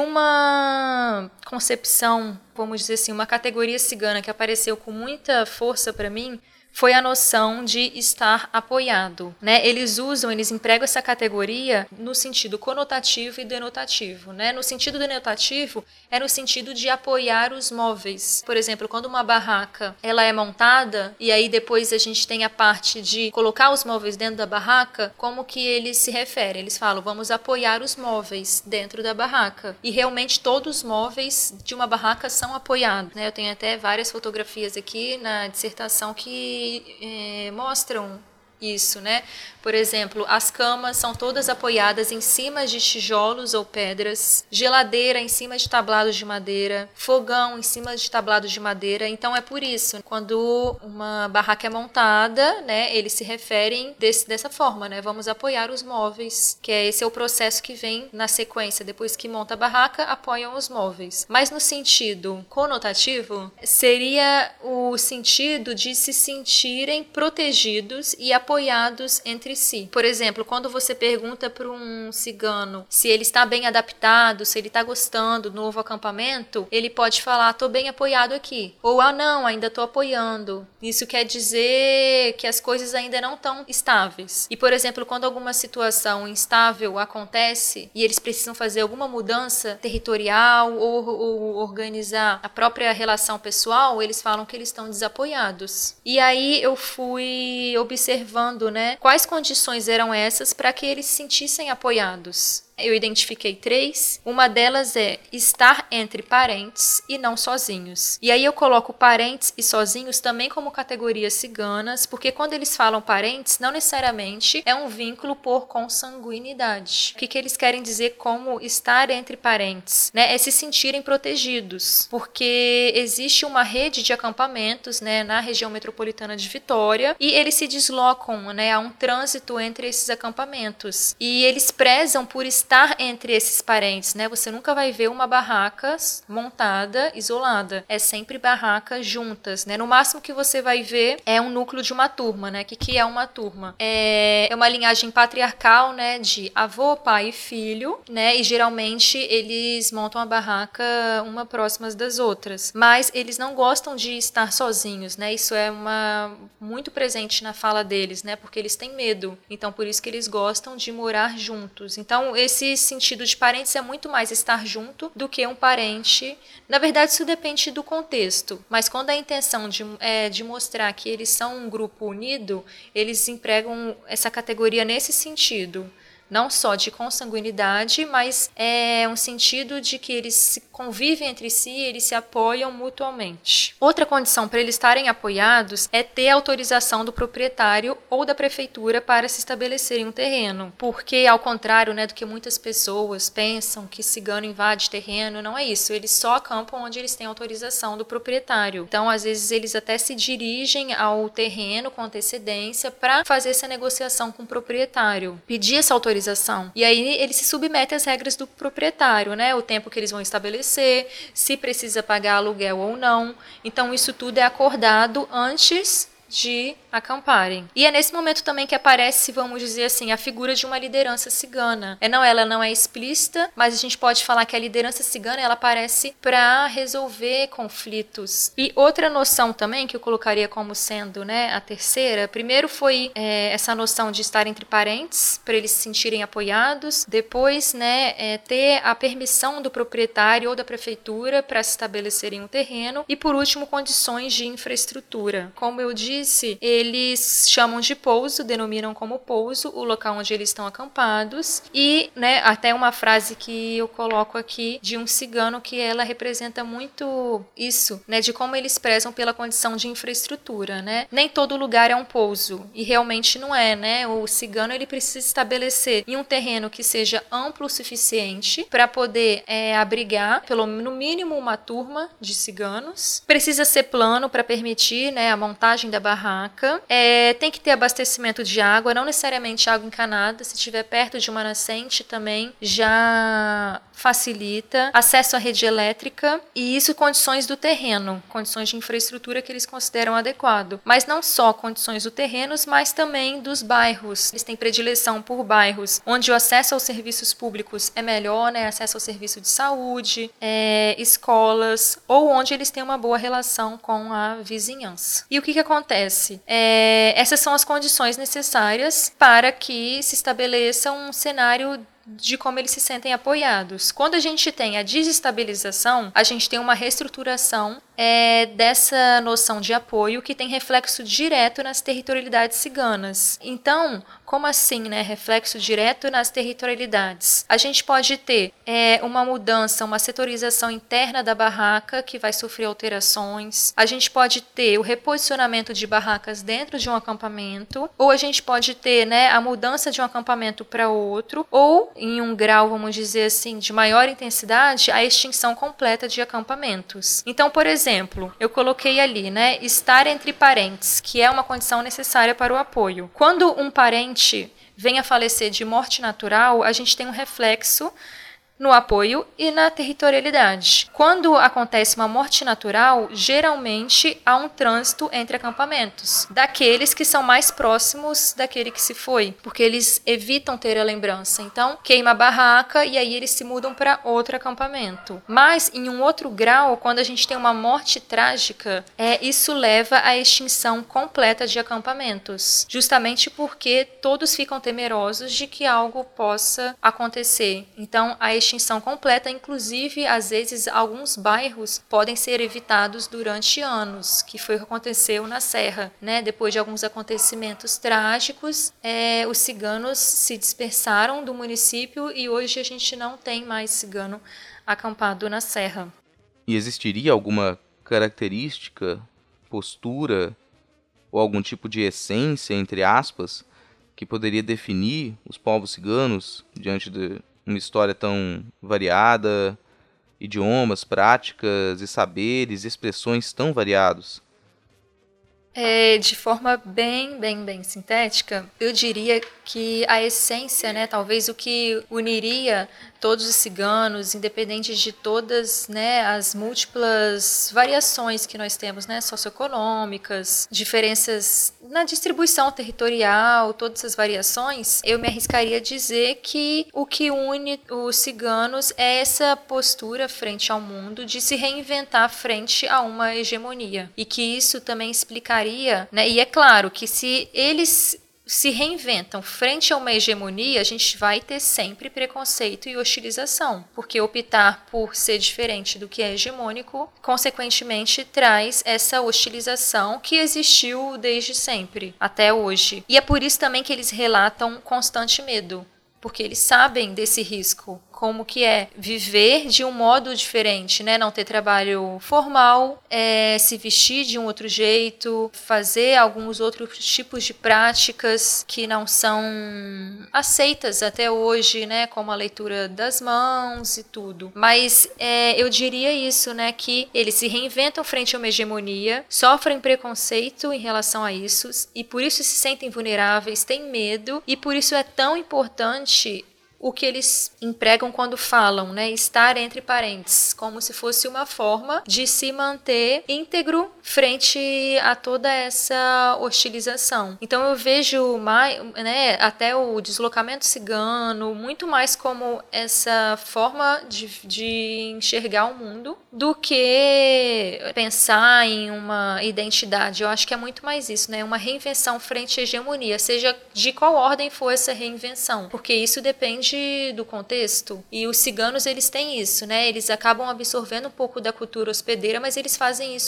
uma concepção, vamos dizer assim, uma categoria cigana que apareceu com muita força para mim foi a noção de estar apoiado, né? Eles usam, eles empregam essa categoria no sentido conotativo e denotativo, né? No sentido denotativo é no sentido de apoiar os móveis. Por exemplo, quando uma barraca ela é montada e aí depois a gente tem a parte de colocar os móveis dentro da barraca, como que eles se referem? Eles falam, vamos apoiar os móveis dentro da barraca. E realmente todos os móveis de uma barraca são apoiados, né? Eu tenho até várias fotografias aqui na dissertação que É, mostram isso, né? Por exemplo, as camas são todas apoiadas em cima de tijolos ou pedras, geladeira em cima de tablados de madeira, fogão em cima de tablados de madeira. Então é por isso, quando uma barraca é montada, né, eles se referem desse, dessa forma, né? Vamos apoiar os móveis, que é esse é o processo que vem na sequência. Depois que monta a barraca, apoiam os móveis. Mas no sentido conotativo, seria o sentido de se sentirem protegidos e apoiados entre si. Por exemplo, quando você pergunta para um cigano se ele está bem adaptado, se ele está gostando do novo acampamento, ele pode falar, estou bem apoiado aqui. Ou, ah não, ainda estou apoiando. Isso quer dizer que as coisas ainda não estão estáveis. E, por exemplo, quando alguma situação instável acontece e eles precisam fazer alguma mudança territorial ou, ou organizar a própria relação pessoal, eles falam que eles estão desapoiados. E aí eu fui observando, né, quais condições eram essas para que eles se sentissem apoiados. Eu identifiquei três. Uma delas é estar entre parentes e não sozinhos. E aí eu coloco parentes e sozinhos também como categorias ciganas, porque quando eles falam parentes, não necessariamente é um vínculo por consanguinidade. O que, que eles querem dizer como estar entre parentes? Né? É se sentirem protegidos, porque existe uma rede de acampamentos, né, na região metropolitana de Vitória e eles se deslocam, né, há um trânsito entre esses acampamentos. E eles prezam por estar estar entre esses parentes, né? Você nunca vai ver uma barraca montada, isolada. É sempre barracas juntas, né? No máximo que você vai ver é um núcleo de uma turma, né? O que, que é uma turma? É uma linhagem patriarcal, né? De avô, pai e filho, né? E geralmente eles montam a barraca uma próximas das outras. Mas eles não gostam de estar sozinhos, né? Isso é uma muito presente na fala deles, né? Porque eles têm medo. Então, por isso que eles gostam de morar juntos. Então, esse Esse sentido de parentes é muito mais estar junto do que um parente. Na verdade, isso depende do contexto. Mas quando a intenção de, é de mostrar que eles são um grupo unido, eles empregam essa categoria nesse sentido. Não só de consanguinidade, mas é um sentido de que eles convivem entre si, eles se apoiam mutuamente. Outra condição para eles estarem apoiados é ter autorização do proprietário ou da prefeitura para se estabelecer em um terreno. Porque, ao contrário, né, do que muitas pessoas pensam que cigano invade terreno, não é isso. Eles só acampam onde eles têm autorização do proprietário. Então, às vezes, eles até se dirigem ao terreno com antecedência para fazer essa negociação com o proprietário. Pedir essa autorização. E aí ele se submete às regras do proprietário, né? O tempo que eles vão estabelecer, se precisa pagar aluguel ou não. Então isso tudo é acordado antes de acamparem. E é nesse momento também que aparece, vamos dizer assim, a figura de uma liderança cigana. É, não, ela não é explícita, mas a gente pode falar que a liderança cigana ela aparece para resolver conflitos. E outra noção também que eu colocaria como sendo, né, a terceira, primeiro foi é, essa noção de estar entre parentes, para eles se sentirem apoiados. Depois, né, é, ter a permissão do proprietário ou da prefeitura para se estabelecerem um terreno. E por último, condições de infraestrutura. Como eu disse, disse, eles chamam de pouso, denominam como pouso o local onde eles estão acampados. E, né, até uma frase que eu coloco aqui de um cigano que ela representa muito isso, né, de como eles prezam pela condição de infraestrutura, né? Nem todo lugar é um pouso, e realmente não é, né? O cigano ele precisa estabelecer em um terreno que seja amplo o suficiente para poder é, abrigar, pelo no mínimo, uma turma de ciganos. Precisa ser plano para permitir, né, a montagem da barraca. É, tem que ter abastecimento de água, não necessariamente água encanada, se estiver perto de uma nascente também já facilita. Acesso à rede elétrica, e isso condições do terreno, condições de infraestrutura que eles consideram adequado. Mas não só condições do terreno, mas também dos bairros. Eles têm predileção por bairros onde o acesso aos serviços públicos é melhor, né? Acesso ao serviço de saúde, é, escolas, ou onde eles têm uma boa relação com a vizinhança. E o que que acontece? É, essas são as condições necessárias para que se estabeleça um cenário de como eles se sentem apoiados. Quando a gente tem a desestabilização, a gente tem uma reestruturação é, dessa noção de apoio que tem reflexo direto nas territorialidades ciganas. Então, como assim, né? Reflexo direto nas territorialidades. A gente pode ter é, uma mudança, uma setorização interna da barraca que vai sofrer alterações. A gente pode ter o reposicionamento de barracas dentro de um acampamento, ou a gente pode ter, né, a mudança de um acampamento para outro, ou em um grau, vamos dizer assim, de maior intensidade, a extinção completa de acampamentos. Então, por exemplo, eu coloquei ali, né, estar entre parentes, que é uma condição necessária para o apoio. Quando um parente vem a falecer de morte natural, a gente tem um reflexo no apoio e na territorialidade. Quando acontece uma morte natural, geralmente há um trânsito entre acampamentos, daqueles que são mais próximos daquele que se foi, porque eles evitam ter a lembrança. Então, queima a barraca e aí eles se mudam para outro acampamento. Mas, em um outro grau, quando a gente tem uma morte trágica, é, isso leva à extinção completa de acampamentos, justamente porque todos ficam temerosos de que algo possa acontecer. Então, a extinção completa, inclusive, às vezes, alguns bairros podem ser evitados durante anos, que foi o que aconteceu na Serra, né? Depois de alguns acontecimentos trágicos, é, os ciganos se dispersaram do município e hoje a gente não tem mais cigano acampado na Serra. E existiria alguma característica, postura ou algum tipo de essência, entre aspas, que poderia definir os povos ciganos diante de uma história tão variada, idiomas, práticas e saberes, expressões tão variados? É, de forma bem, bem, bem sintética, eu diria que a essência, né, talvez o que uniria todos os ciganos, independente de todas, né, as múltiplas variações que nós temos, né, socioeconômicas, diferenças na distribuição territorial, todas essas variações, eu me arriscaria a dizer que o que une os ciganos é essa postura frente ao mundo de se reinventar frente a uma hegemonia. E que isso também explicaria, né, e é claro que se eles se reinventam frente a uma hegemonia, a gente vai ter sempre preconceito e hostilização, porque optar por ser diferente do que é hegemônico, consequentemente, traz essa hostilização que existiu desde sempre, até hoje. E é por isso também que eles relatam constante medo, porque eles sabem desse risco, como que é viver de um modo diferente, né? Não ter trabalho formal, é, se vestir de um outro jeito, fazer alguns outros tipos de práticas que não são aceitas até hoje, né? Como a leitura das mãos e tudo. Mas é, eu diria isso, né? Que eles se reinventam frente a uma hegemonia, sofrem preconceito em relação a isso e por isso se sentem vulneráveis, têm medo e por isso é tão importante o que eles empregam quando falam, né? Estar entre parentes, como se fosse uma forma de se manter íntegro frente a toda essa hostilização. Então eu vejo mais, né, até o deslocamento cigano muito mais como essa forma de, de enxergar o mundo do que pensar em uma identidade. Eu acho que é muito mais isso, né? Uma reinvenção frente à hegemonia, seja de qual ordem for essa reinvenção, porque isso depende do contexto, e os ciganos eles têm isso, né? Eles acabam absorvendo um pouco da cultura hospedeira, mas eles fazem isso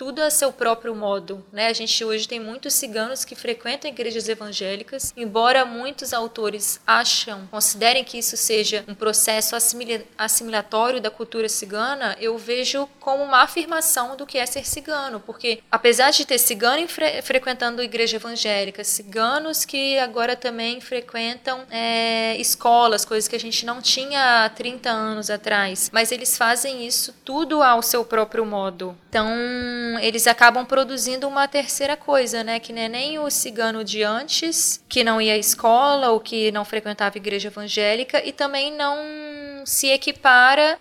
tudo a seu próprio modo, né? A gente hoje tem muitos ciganos que frequentam igrejas evangélicas, embora muitos autores acham, considerem que isso seja um processo assimila- assimilatório da cultura cigana, eu vejo como uma afirmação do que é ser cigano, porque apesar de ter cigano fre- frequentando igreja evangélica, ciganos que agora também frequentam é, escolas, coisas que a gente não tinha há trinta anos atrás, mas eles fazem isso tudo ao seu próprio modo. Então, eles acabam produzindo uma terceira coisa, né? Que não é nem o cigano de antes, que não ia à escola ou que não frequentava igreja evangélica, e também não se equipara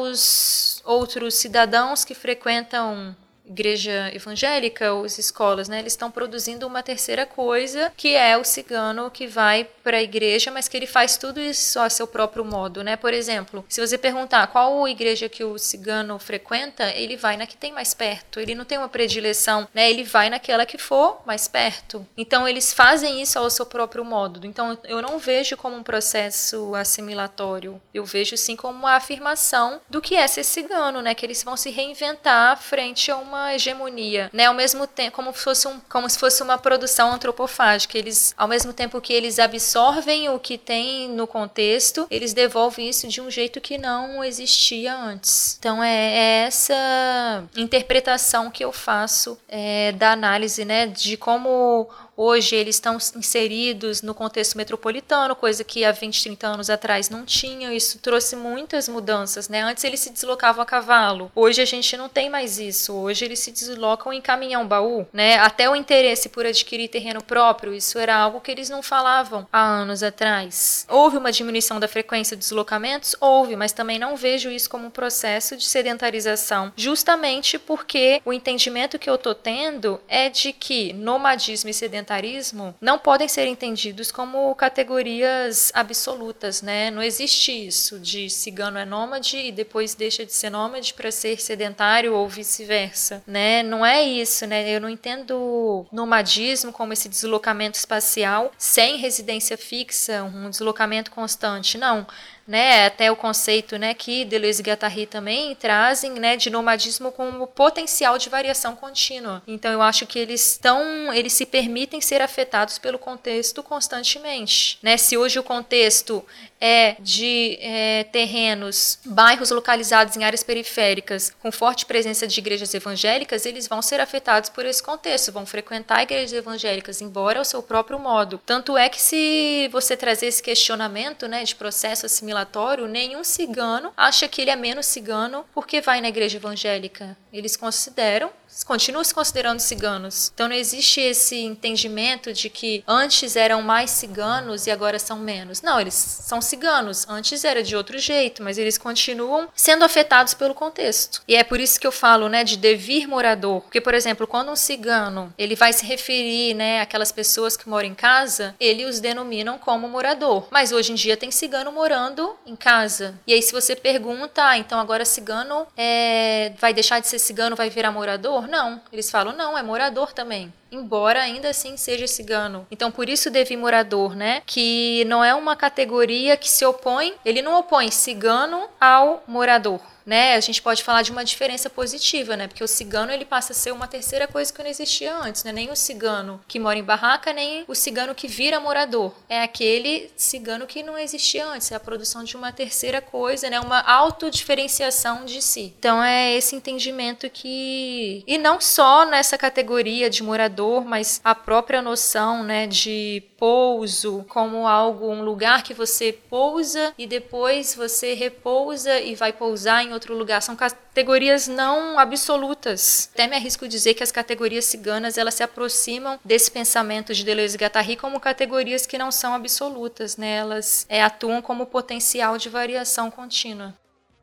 aos outros cidadãos que frequentam igreja evangélica ou as escolas, né? Eles estão produzindo uma terceira coisa, que é o cigano que vai para a igreja, mas que ele faz tudo isso a seu próprio modo, né? Por exemplo, se você perguntar qual igreja que o cigano frequenta, ele vai na que tem mais perto, ele não tem uma predileção, né? Ele vai naquela que for mais perto. Então, eles fazem isso ao seu próprio modo. Então, eu não vejo como um processo assimilatório, eu vejo sim como uma afirmação do que é ser cigano, né? Que eles vão se reinventar frente a uma hegemonia, né? Ao mesmo tempo, como se fosse um, como se fosse uma produção antropofágica. Eles, ao mesmo tempo que eles absorvem o que tem no contexto, eles devolvem isso de um jeito que não existia antes. Então é, é essa interpretação que eu faço é, da análise, né? De como hoje eles estão inseridos no contexto metropolitano, coisa que há vinte, trinta anos atrás não tinha. Isso trouxe muitas mudanças, né? Antes eles se deslocavam a cavalo. Hoje a gente não tem mais isso. Hoje eles se deslocam em caminhão-baú, né? Até o interesse por adquirir terreno próprio, isso era algo que eles não falavam há anos atrás. Houve uma diminuição da frequência de deslocamentos? Houve, mas também não vejo isso como um processo de sedentarização, justamente porque o entendimento que eu tô tendo é de que nomadismo e sedentarismo não podem ser entendidos como categorias absolutas, né? Não existe isso de cigano é nômade e depois deixa de ser nômade para ser sedentário ou vice-versa, né? Não é isso, né? Eu não entendo nomadismo como esse deslocamento espacial sem residência fixa, um deslocamento constante, não. Né, até o conceito, né, que Deleuze e Guattari também trazem, né, de nomadismo como potencial de variação contínua. Então eu acho que eles estão, eles se permitem ser afetados pelo contexto constantemente, né? Se hoje o contexto é de é, terrenos, bairros localizados em áreas periféricas com forte presença de igrejas evangélicas, eles vão ser afetados por esse contexto, vão frequentar igrejas evangélicas, embora ao seu próprio modo. Tanto é que se você trazer esse questionamento, né, de processo assimilatório, nenhum cigano acha que ele é menos cigano porque vai na igreja evangélica. Eles consideram, continuam se considerando ciganos. Então não existe esse entendimento de que antes eram mais ciganos e agora são menos. Não, eles são ciganos. Antes era de outro jeito, mas eles continuam sendo afetados pelo contexto. E é por isso que eu falo, né, de devir morador. Porque, por exemplo, quando um cigano ele vai se referir, né, àquelas pessoas que moram em casa, ele os denominam como morador. Mas hoje em dia tem cigano morando em casa. E aí se você pergunta, ah, então agora cigano é, vai deixar de ser cigano, vai virar morador? Não. Eles falam, não, é morador também. Embora ainda assim seja cigano. Então, por isso devir morador, né? Que não é uma categoria que se opõe, ele não opõe cigano ao morador, né? A gente pode falar de uma diferença positiva, né? Porque o cigano ele passa a ser uma terceira coisa que não existia antes, né? Nem o cigano que mora em barraca, nem o cigano que vira morador. É aquele cigano que não existia antes, é a produção de uma terceira coisa, né? Uma autodiferenciação de si. Então é esse entendimento que... E não só nessa categoria de morador, mas a própria noção, né, de pouso como algo, um lugar que você pousa e depois você repousa e vai pousar em outro lugar. São categorias não absolutas. Até me arrisco dizer que as categorias ciganas elas se aproximam desse pensamento de Deleuze e Guattari como categorias que não são absolutas, né? Elas é, atuam como potencial de variação contínua.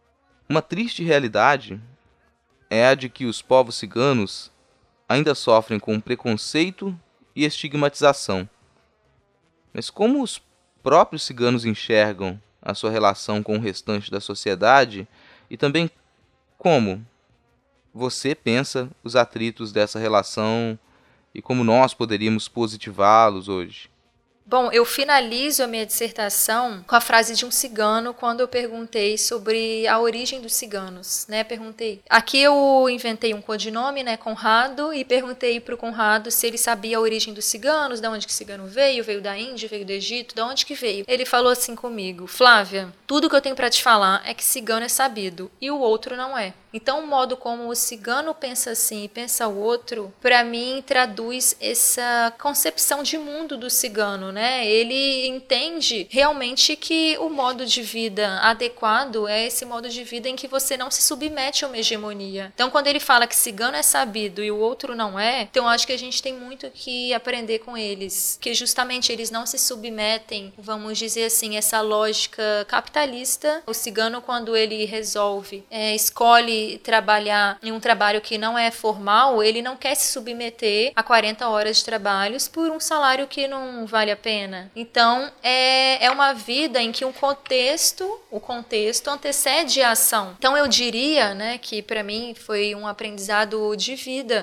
Uma triste realidade é a de que os povos ciganos ainda sofrem com preconceito e estigmatização. Mas como os próprios ciganos enxergam a sua relação com o restante da sociedade e também como você pensa os atritos dessa relação e como nós poderíamos positivá-los hoje? Bom, eu finalizo a minha dissertação com a frase de um cigano quando eu perguntei sobre a origem dos ciganos, né? Perguntei. Aqui eu inventei um codinome, né? Conrado, e perguntei para o Conrado se ele sabia a origem dos ciganos, de onde que o cigano veio, veio da Índia, veio do Egito, de onde que veio. Ele falou assim comigo: Flávia, tudo que eu tenho para te falar é que cigano é sabido e o outro não é. Então, o modo como o cigano pensa assim e pensa o outro, para mim, traduz essa concepção de mundo do cigano, né? Ele entende realmente que o modo de vida adequado é esse modo de vida em que você não se submete a uma hegemonia. Então, quando ele fala que cigano é sabido e o outro não é, então acho que a gente tem muito que aprender com eles, que justamente eles não se submetem, vamos dizer assim, essa lógica capitalista. O cigano, quando ele resolve, é, escolhe trabalhar em um trabalho que não é formal, ele não quer se submeter a quarenta horas de trabalhos por um salário que não vale a pena. Então, é, é uma vida em que um contexto, o contexto antecede a ação. Então, eu diria, né, que para mim foi um aprendizado de vida,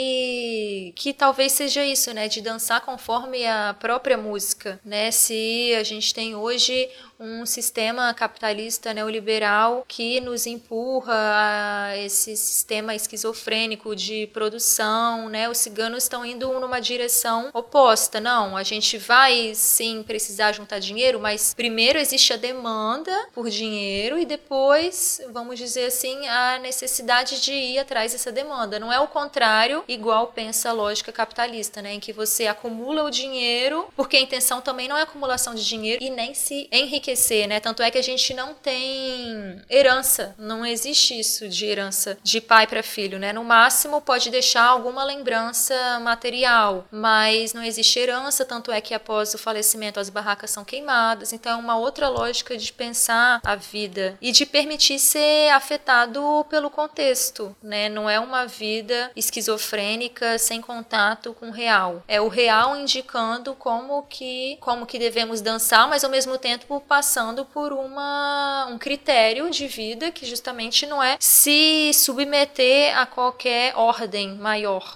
que, que talvez seja isso, né, de dançar conforme a própria música, né? Se a gente tem hoje um sistema capitalista neoliberal que nos empurra a esse sistema esquizofrênico de produção, né? Os ciganos estão indo numa direção oposta. Não, a gente vai sim precisar juntar dinheiro, mas primeiro existe a demanda por dinheiro e depois, vamos dizer assim, a necessidade de ir atrás dessa demanda. Não é o contrário, igual pensa a lógica capitalista, né? Em que você acumula o dinheiro, porque a intenção também não é acumulação de dinheiro e nem se enriquecer. Né? Tanto é que a gente não tem herança, não existe isso de herança de pai para filho, né? No máximo pode deixar alguma lembrança material, mas não existe herança, tanto é que após o falecimento as barracas são queimadas. Então é uma outra lógica de pensar a vida e de permitir ser afetado pelo contexto, né? Não é uma vida esquizofrênica sem contato com o real, é o real indicando como que, como que devemos dançar, mas ao mesmo tempo passando por uma, um critério de vida que justamente não é se submeter a qualquer ordem maior.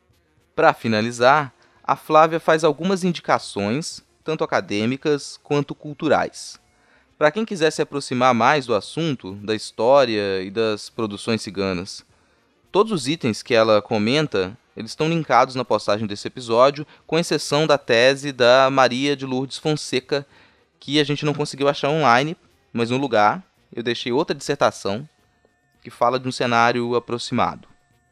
Para finalizar, a Flávia faz algumas indicações, tanto acadêmicas quanto culturais. Para quem quiser se aproximar mais do assunto, da história e das produções ciganas. Todos os itens que ela comenta, eles estão linkados na postagem desse episódio, com exceção da tese da Maria de Lourdes Fonseca, que a gente não conseguiu achar online, mas no lugar eu deixei outra dissertação que fala de um cenário aproximado.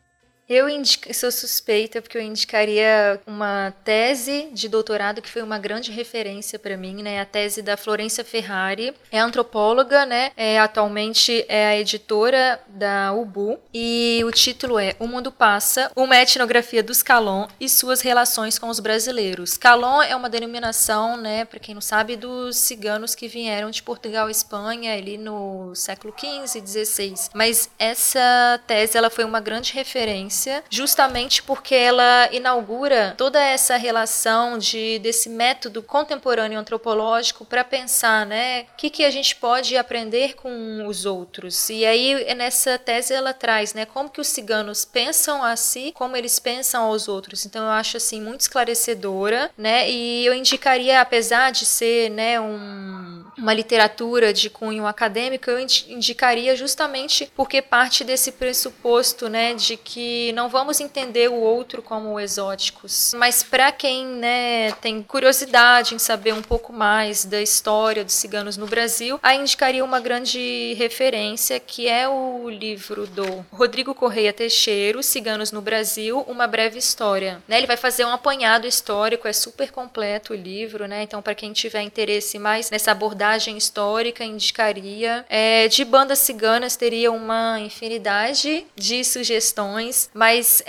Eu indico, sou suspeita porque eu indicaria uma tese de doutorado que foi uma grande referência para mim, né? A tese da Florência Ferrari, é antropóloga, né? É, atualmente é a editora da U B U e o título é O Mundo Passa, uma etnografia dos Calon e suas relações com os brasileiros. Calon é uma denominação, né? Para quem não sabe, dos ciganos que vieram de Portugal e Espanha ali no século quinze e dezesseis. Mas essa tese ela foi uma grande referência justamente porque ela inaugura toda essa relação de, desse método contemporâneo antropológico para pensar, né, o que, que a gente pode aprender com os outros. E aí, nessa tese, ela traz, né, como que os ciganos pensam a si, como eles pensam aos outros. Então, eu acho, assim, muito esclarecedora, né, e eu indicaria, apesar de ser, né, um, uma literatura de cunho acadêmico, eu indicaria justamente porque parte desse pressuposto, né, de que não vamos entender o outro como exóticos. Mas para quem, né, tem curiosidade em saber um pouco mais da história dos ciganos no Brasil, aí indicaria uma grande referência, que é o livro do Rodrigo Correia Teixeira, Ciganos no Brasil, Uma Breve História. Né, ele vai fazer um apanhado histórico, é super completo o livro, né? Então, para quem tiver interesse mais nessa abordagem histórica, indicaria. É, de bandas ciganas, teria uma infinidade de sugestões, mas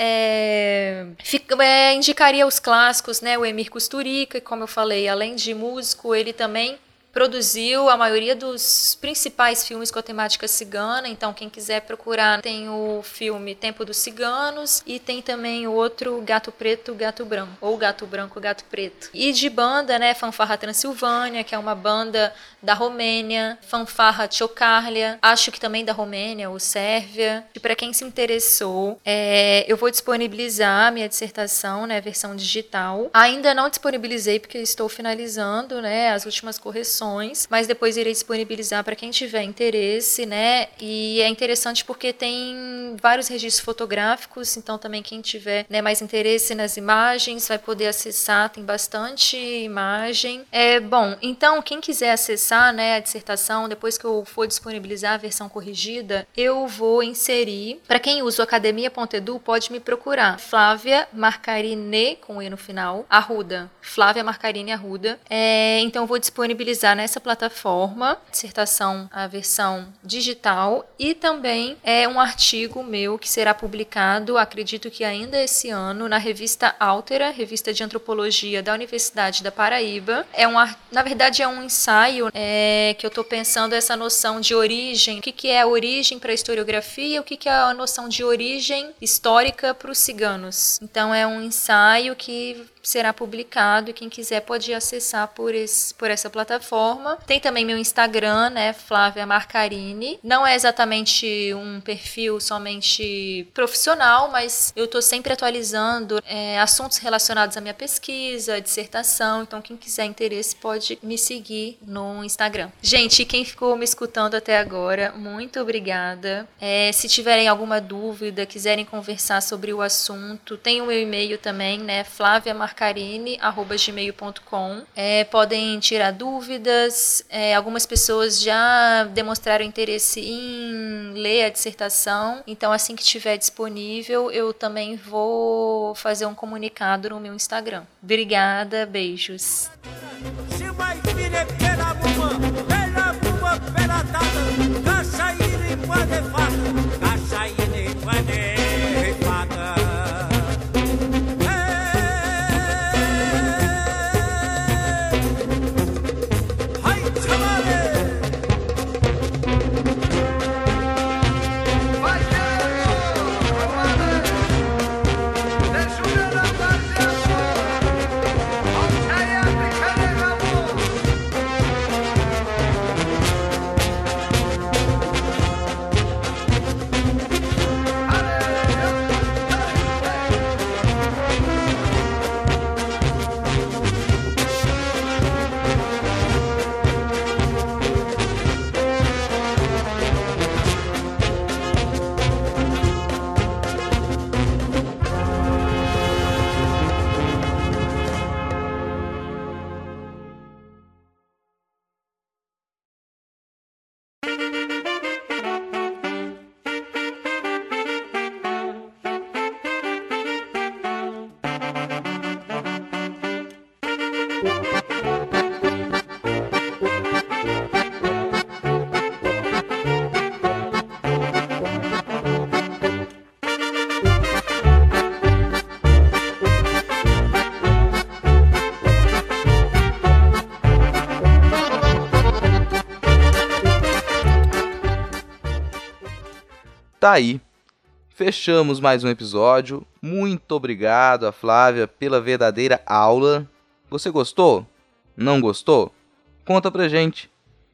é, fica, é, indicaria os clássicos, né? O Emir Kusturica, como eu falei, além de músico, ele também produziu a maioria dos principais filmes com a temática cigana, então quem quiser procurar, tem o filme Tempo dos Ciganos e tem também o outro Gato Preto, Gato Branco, ou Gato Branco, Gato Preto. E de banda, né, Fanfarra Transilvânia, que é uma banda da Romênia, Fanfarra Tchokarlia, acho que também da Romênia ou Sérvia. E para quem se interessou, é, eu vou disponibilizar a minha dissertação, né, versão digital. Ainda não disponibilizei porque estou finalizando, né, as últimas correções, mas depois irei disponibilizar para quem tiver interesse, né, e é interessante porque tem vários registros fotográficos, então também quem tiver, né, mais interesse nas imagens vai poder acessar, tem bastante imagem. É, bom, então quem quiser acessar, né, a dissertação, depois que eu for disponibilizar a versão corrigida, eu vou inserir, para quem usa o academia ponto edu, pode me procurar, Flávia Marcarini, com E no final, Arruda, Flávia Marcarini Arruda. É, então eu vou disponibilizar nessa plataforma, dissertação, a versão digital, e também é um artigo meu que será publicado, acredito que ainda esse ano, na revista Altera, revista de antropologia da Universidade da Paraíba. É um, na verdade é um ensaio, é, que eu estou pensando essa noção de origem, o que, que é a origem para a historiografia, o que, que é a noção de origem histórica para os ciganos. Então é um ensaio que será publicado e quem quiser pode acessar por, esse, por essa plataforma. Tem também meu Instagram, né, Flávia Marcarini. Não é exatamente um perfil somente profissional, mas eu estou sempre atualizando é, assuntos relacionados à minha pesquisa, dissertação, então quem quiser interesse pode me seguir no Instagram. Gente, quem ficou me escutando até agora, muito obrigada. É, se tiverem alguma dúvida, quiserem conversar sobre o assunto, tem o meu e-mail também, né, Flávia Marcarini, arroba gmail ponto com. É, podem tirar dúvidas. É, algumas pessoas já demonstraram interesse em ler a dissertação. Então, assim que estiver disponível, eu também vou fazer um comunicado no meu Instagram. Obrigada, beijos. Tá aí, fechamos mais um episódio. Muito obrigado a Flávia pela verdadeira aula. Você gostou? Não gostou? Conta pra gente.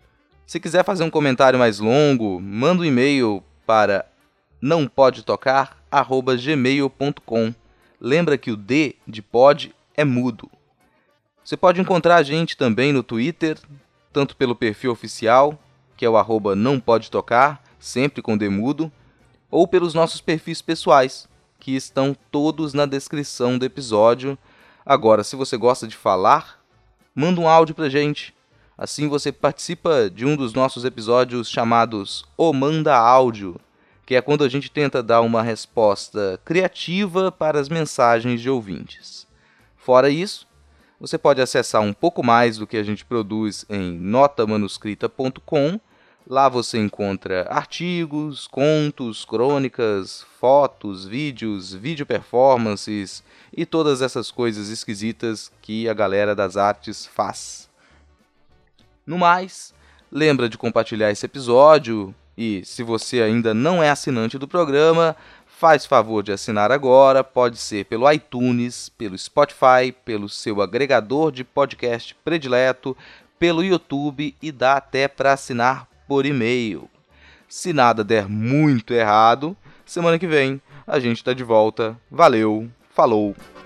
Se quiser fazer um comentário mais longo, manda um e-mail para não pode tocar arroba gmail ponto com. Lembra que o D de pod é mudo. Você pode encontrar a gente também no Twitter, tanto pelo perfil oficial, que é o arroba não pode tocar, sempre com D mudo, ou pelos nossos perfis pessoais, que estão todos na descrição do episódio. Agora, se você gosta de falar, manda um áudio pra gente. Assim você participa de um dos nossos episódios chamados O Manda Áudio, que é quando a gente tenta dar uma resposta criativa para as mensagens de ouvintes. Fora isso, você pode acessar um pouco mais do que a gente produz em nota manuscrita ponto com. Lá você encontra artigos, contos, crônicas, fotos, vídeos, vídeo performances e todas essas coisas esquisitas que a galera das artes faz. No mais, lembra de compartilhar esse episódio e, se você ainda não é assinante do programa, faz favor de assinar agora. Pode ser pelo iTunes, pelo Spotify, pelo seu agregador de podcast predileto, pelo YouTube e dá até para assinar por e-mail. Se nada der muito errado, semana que vem a gente está de volta. Valeu, falou!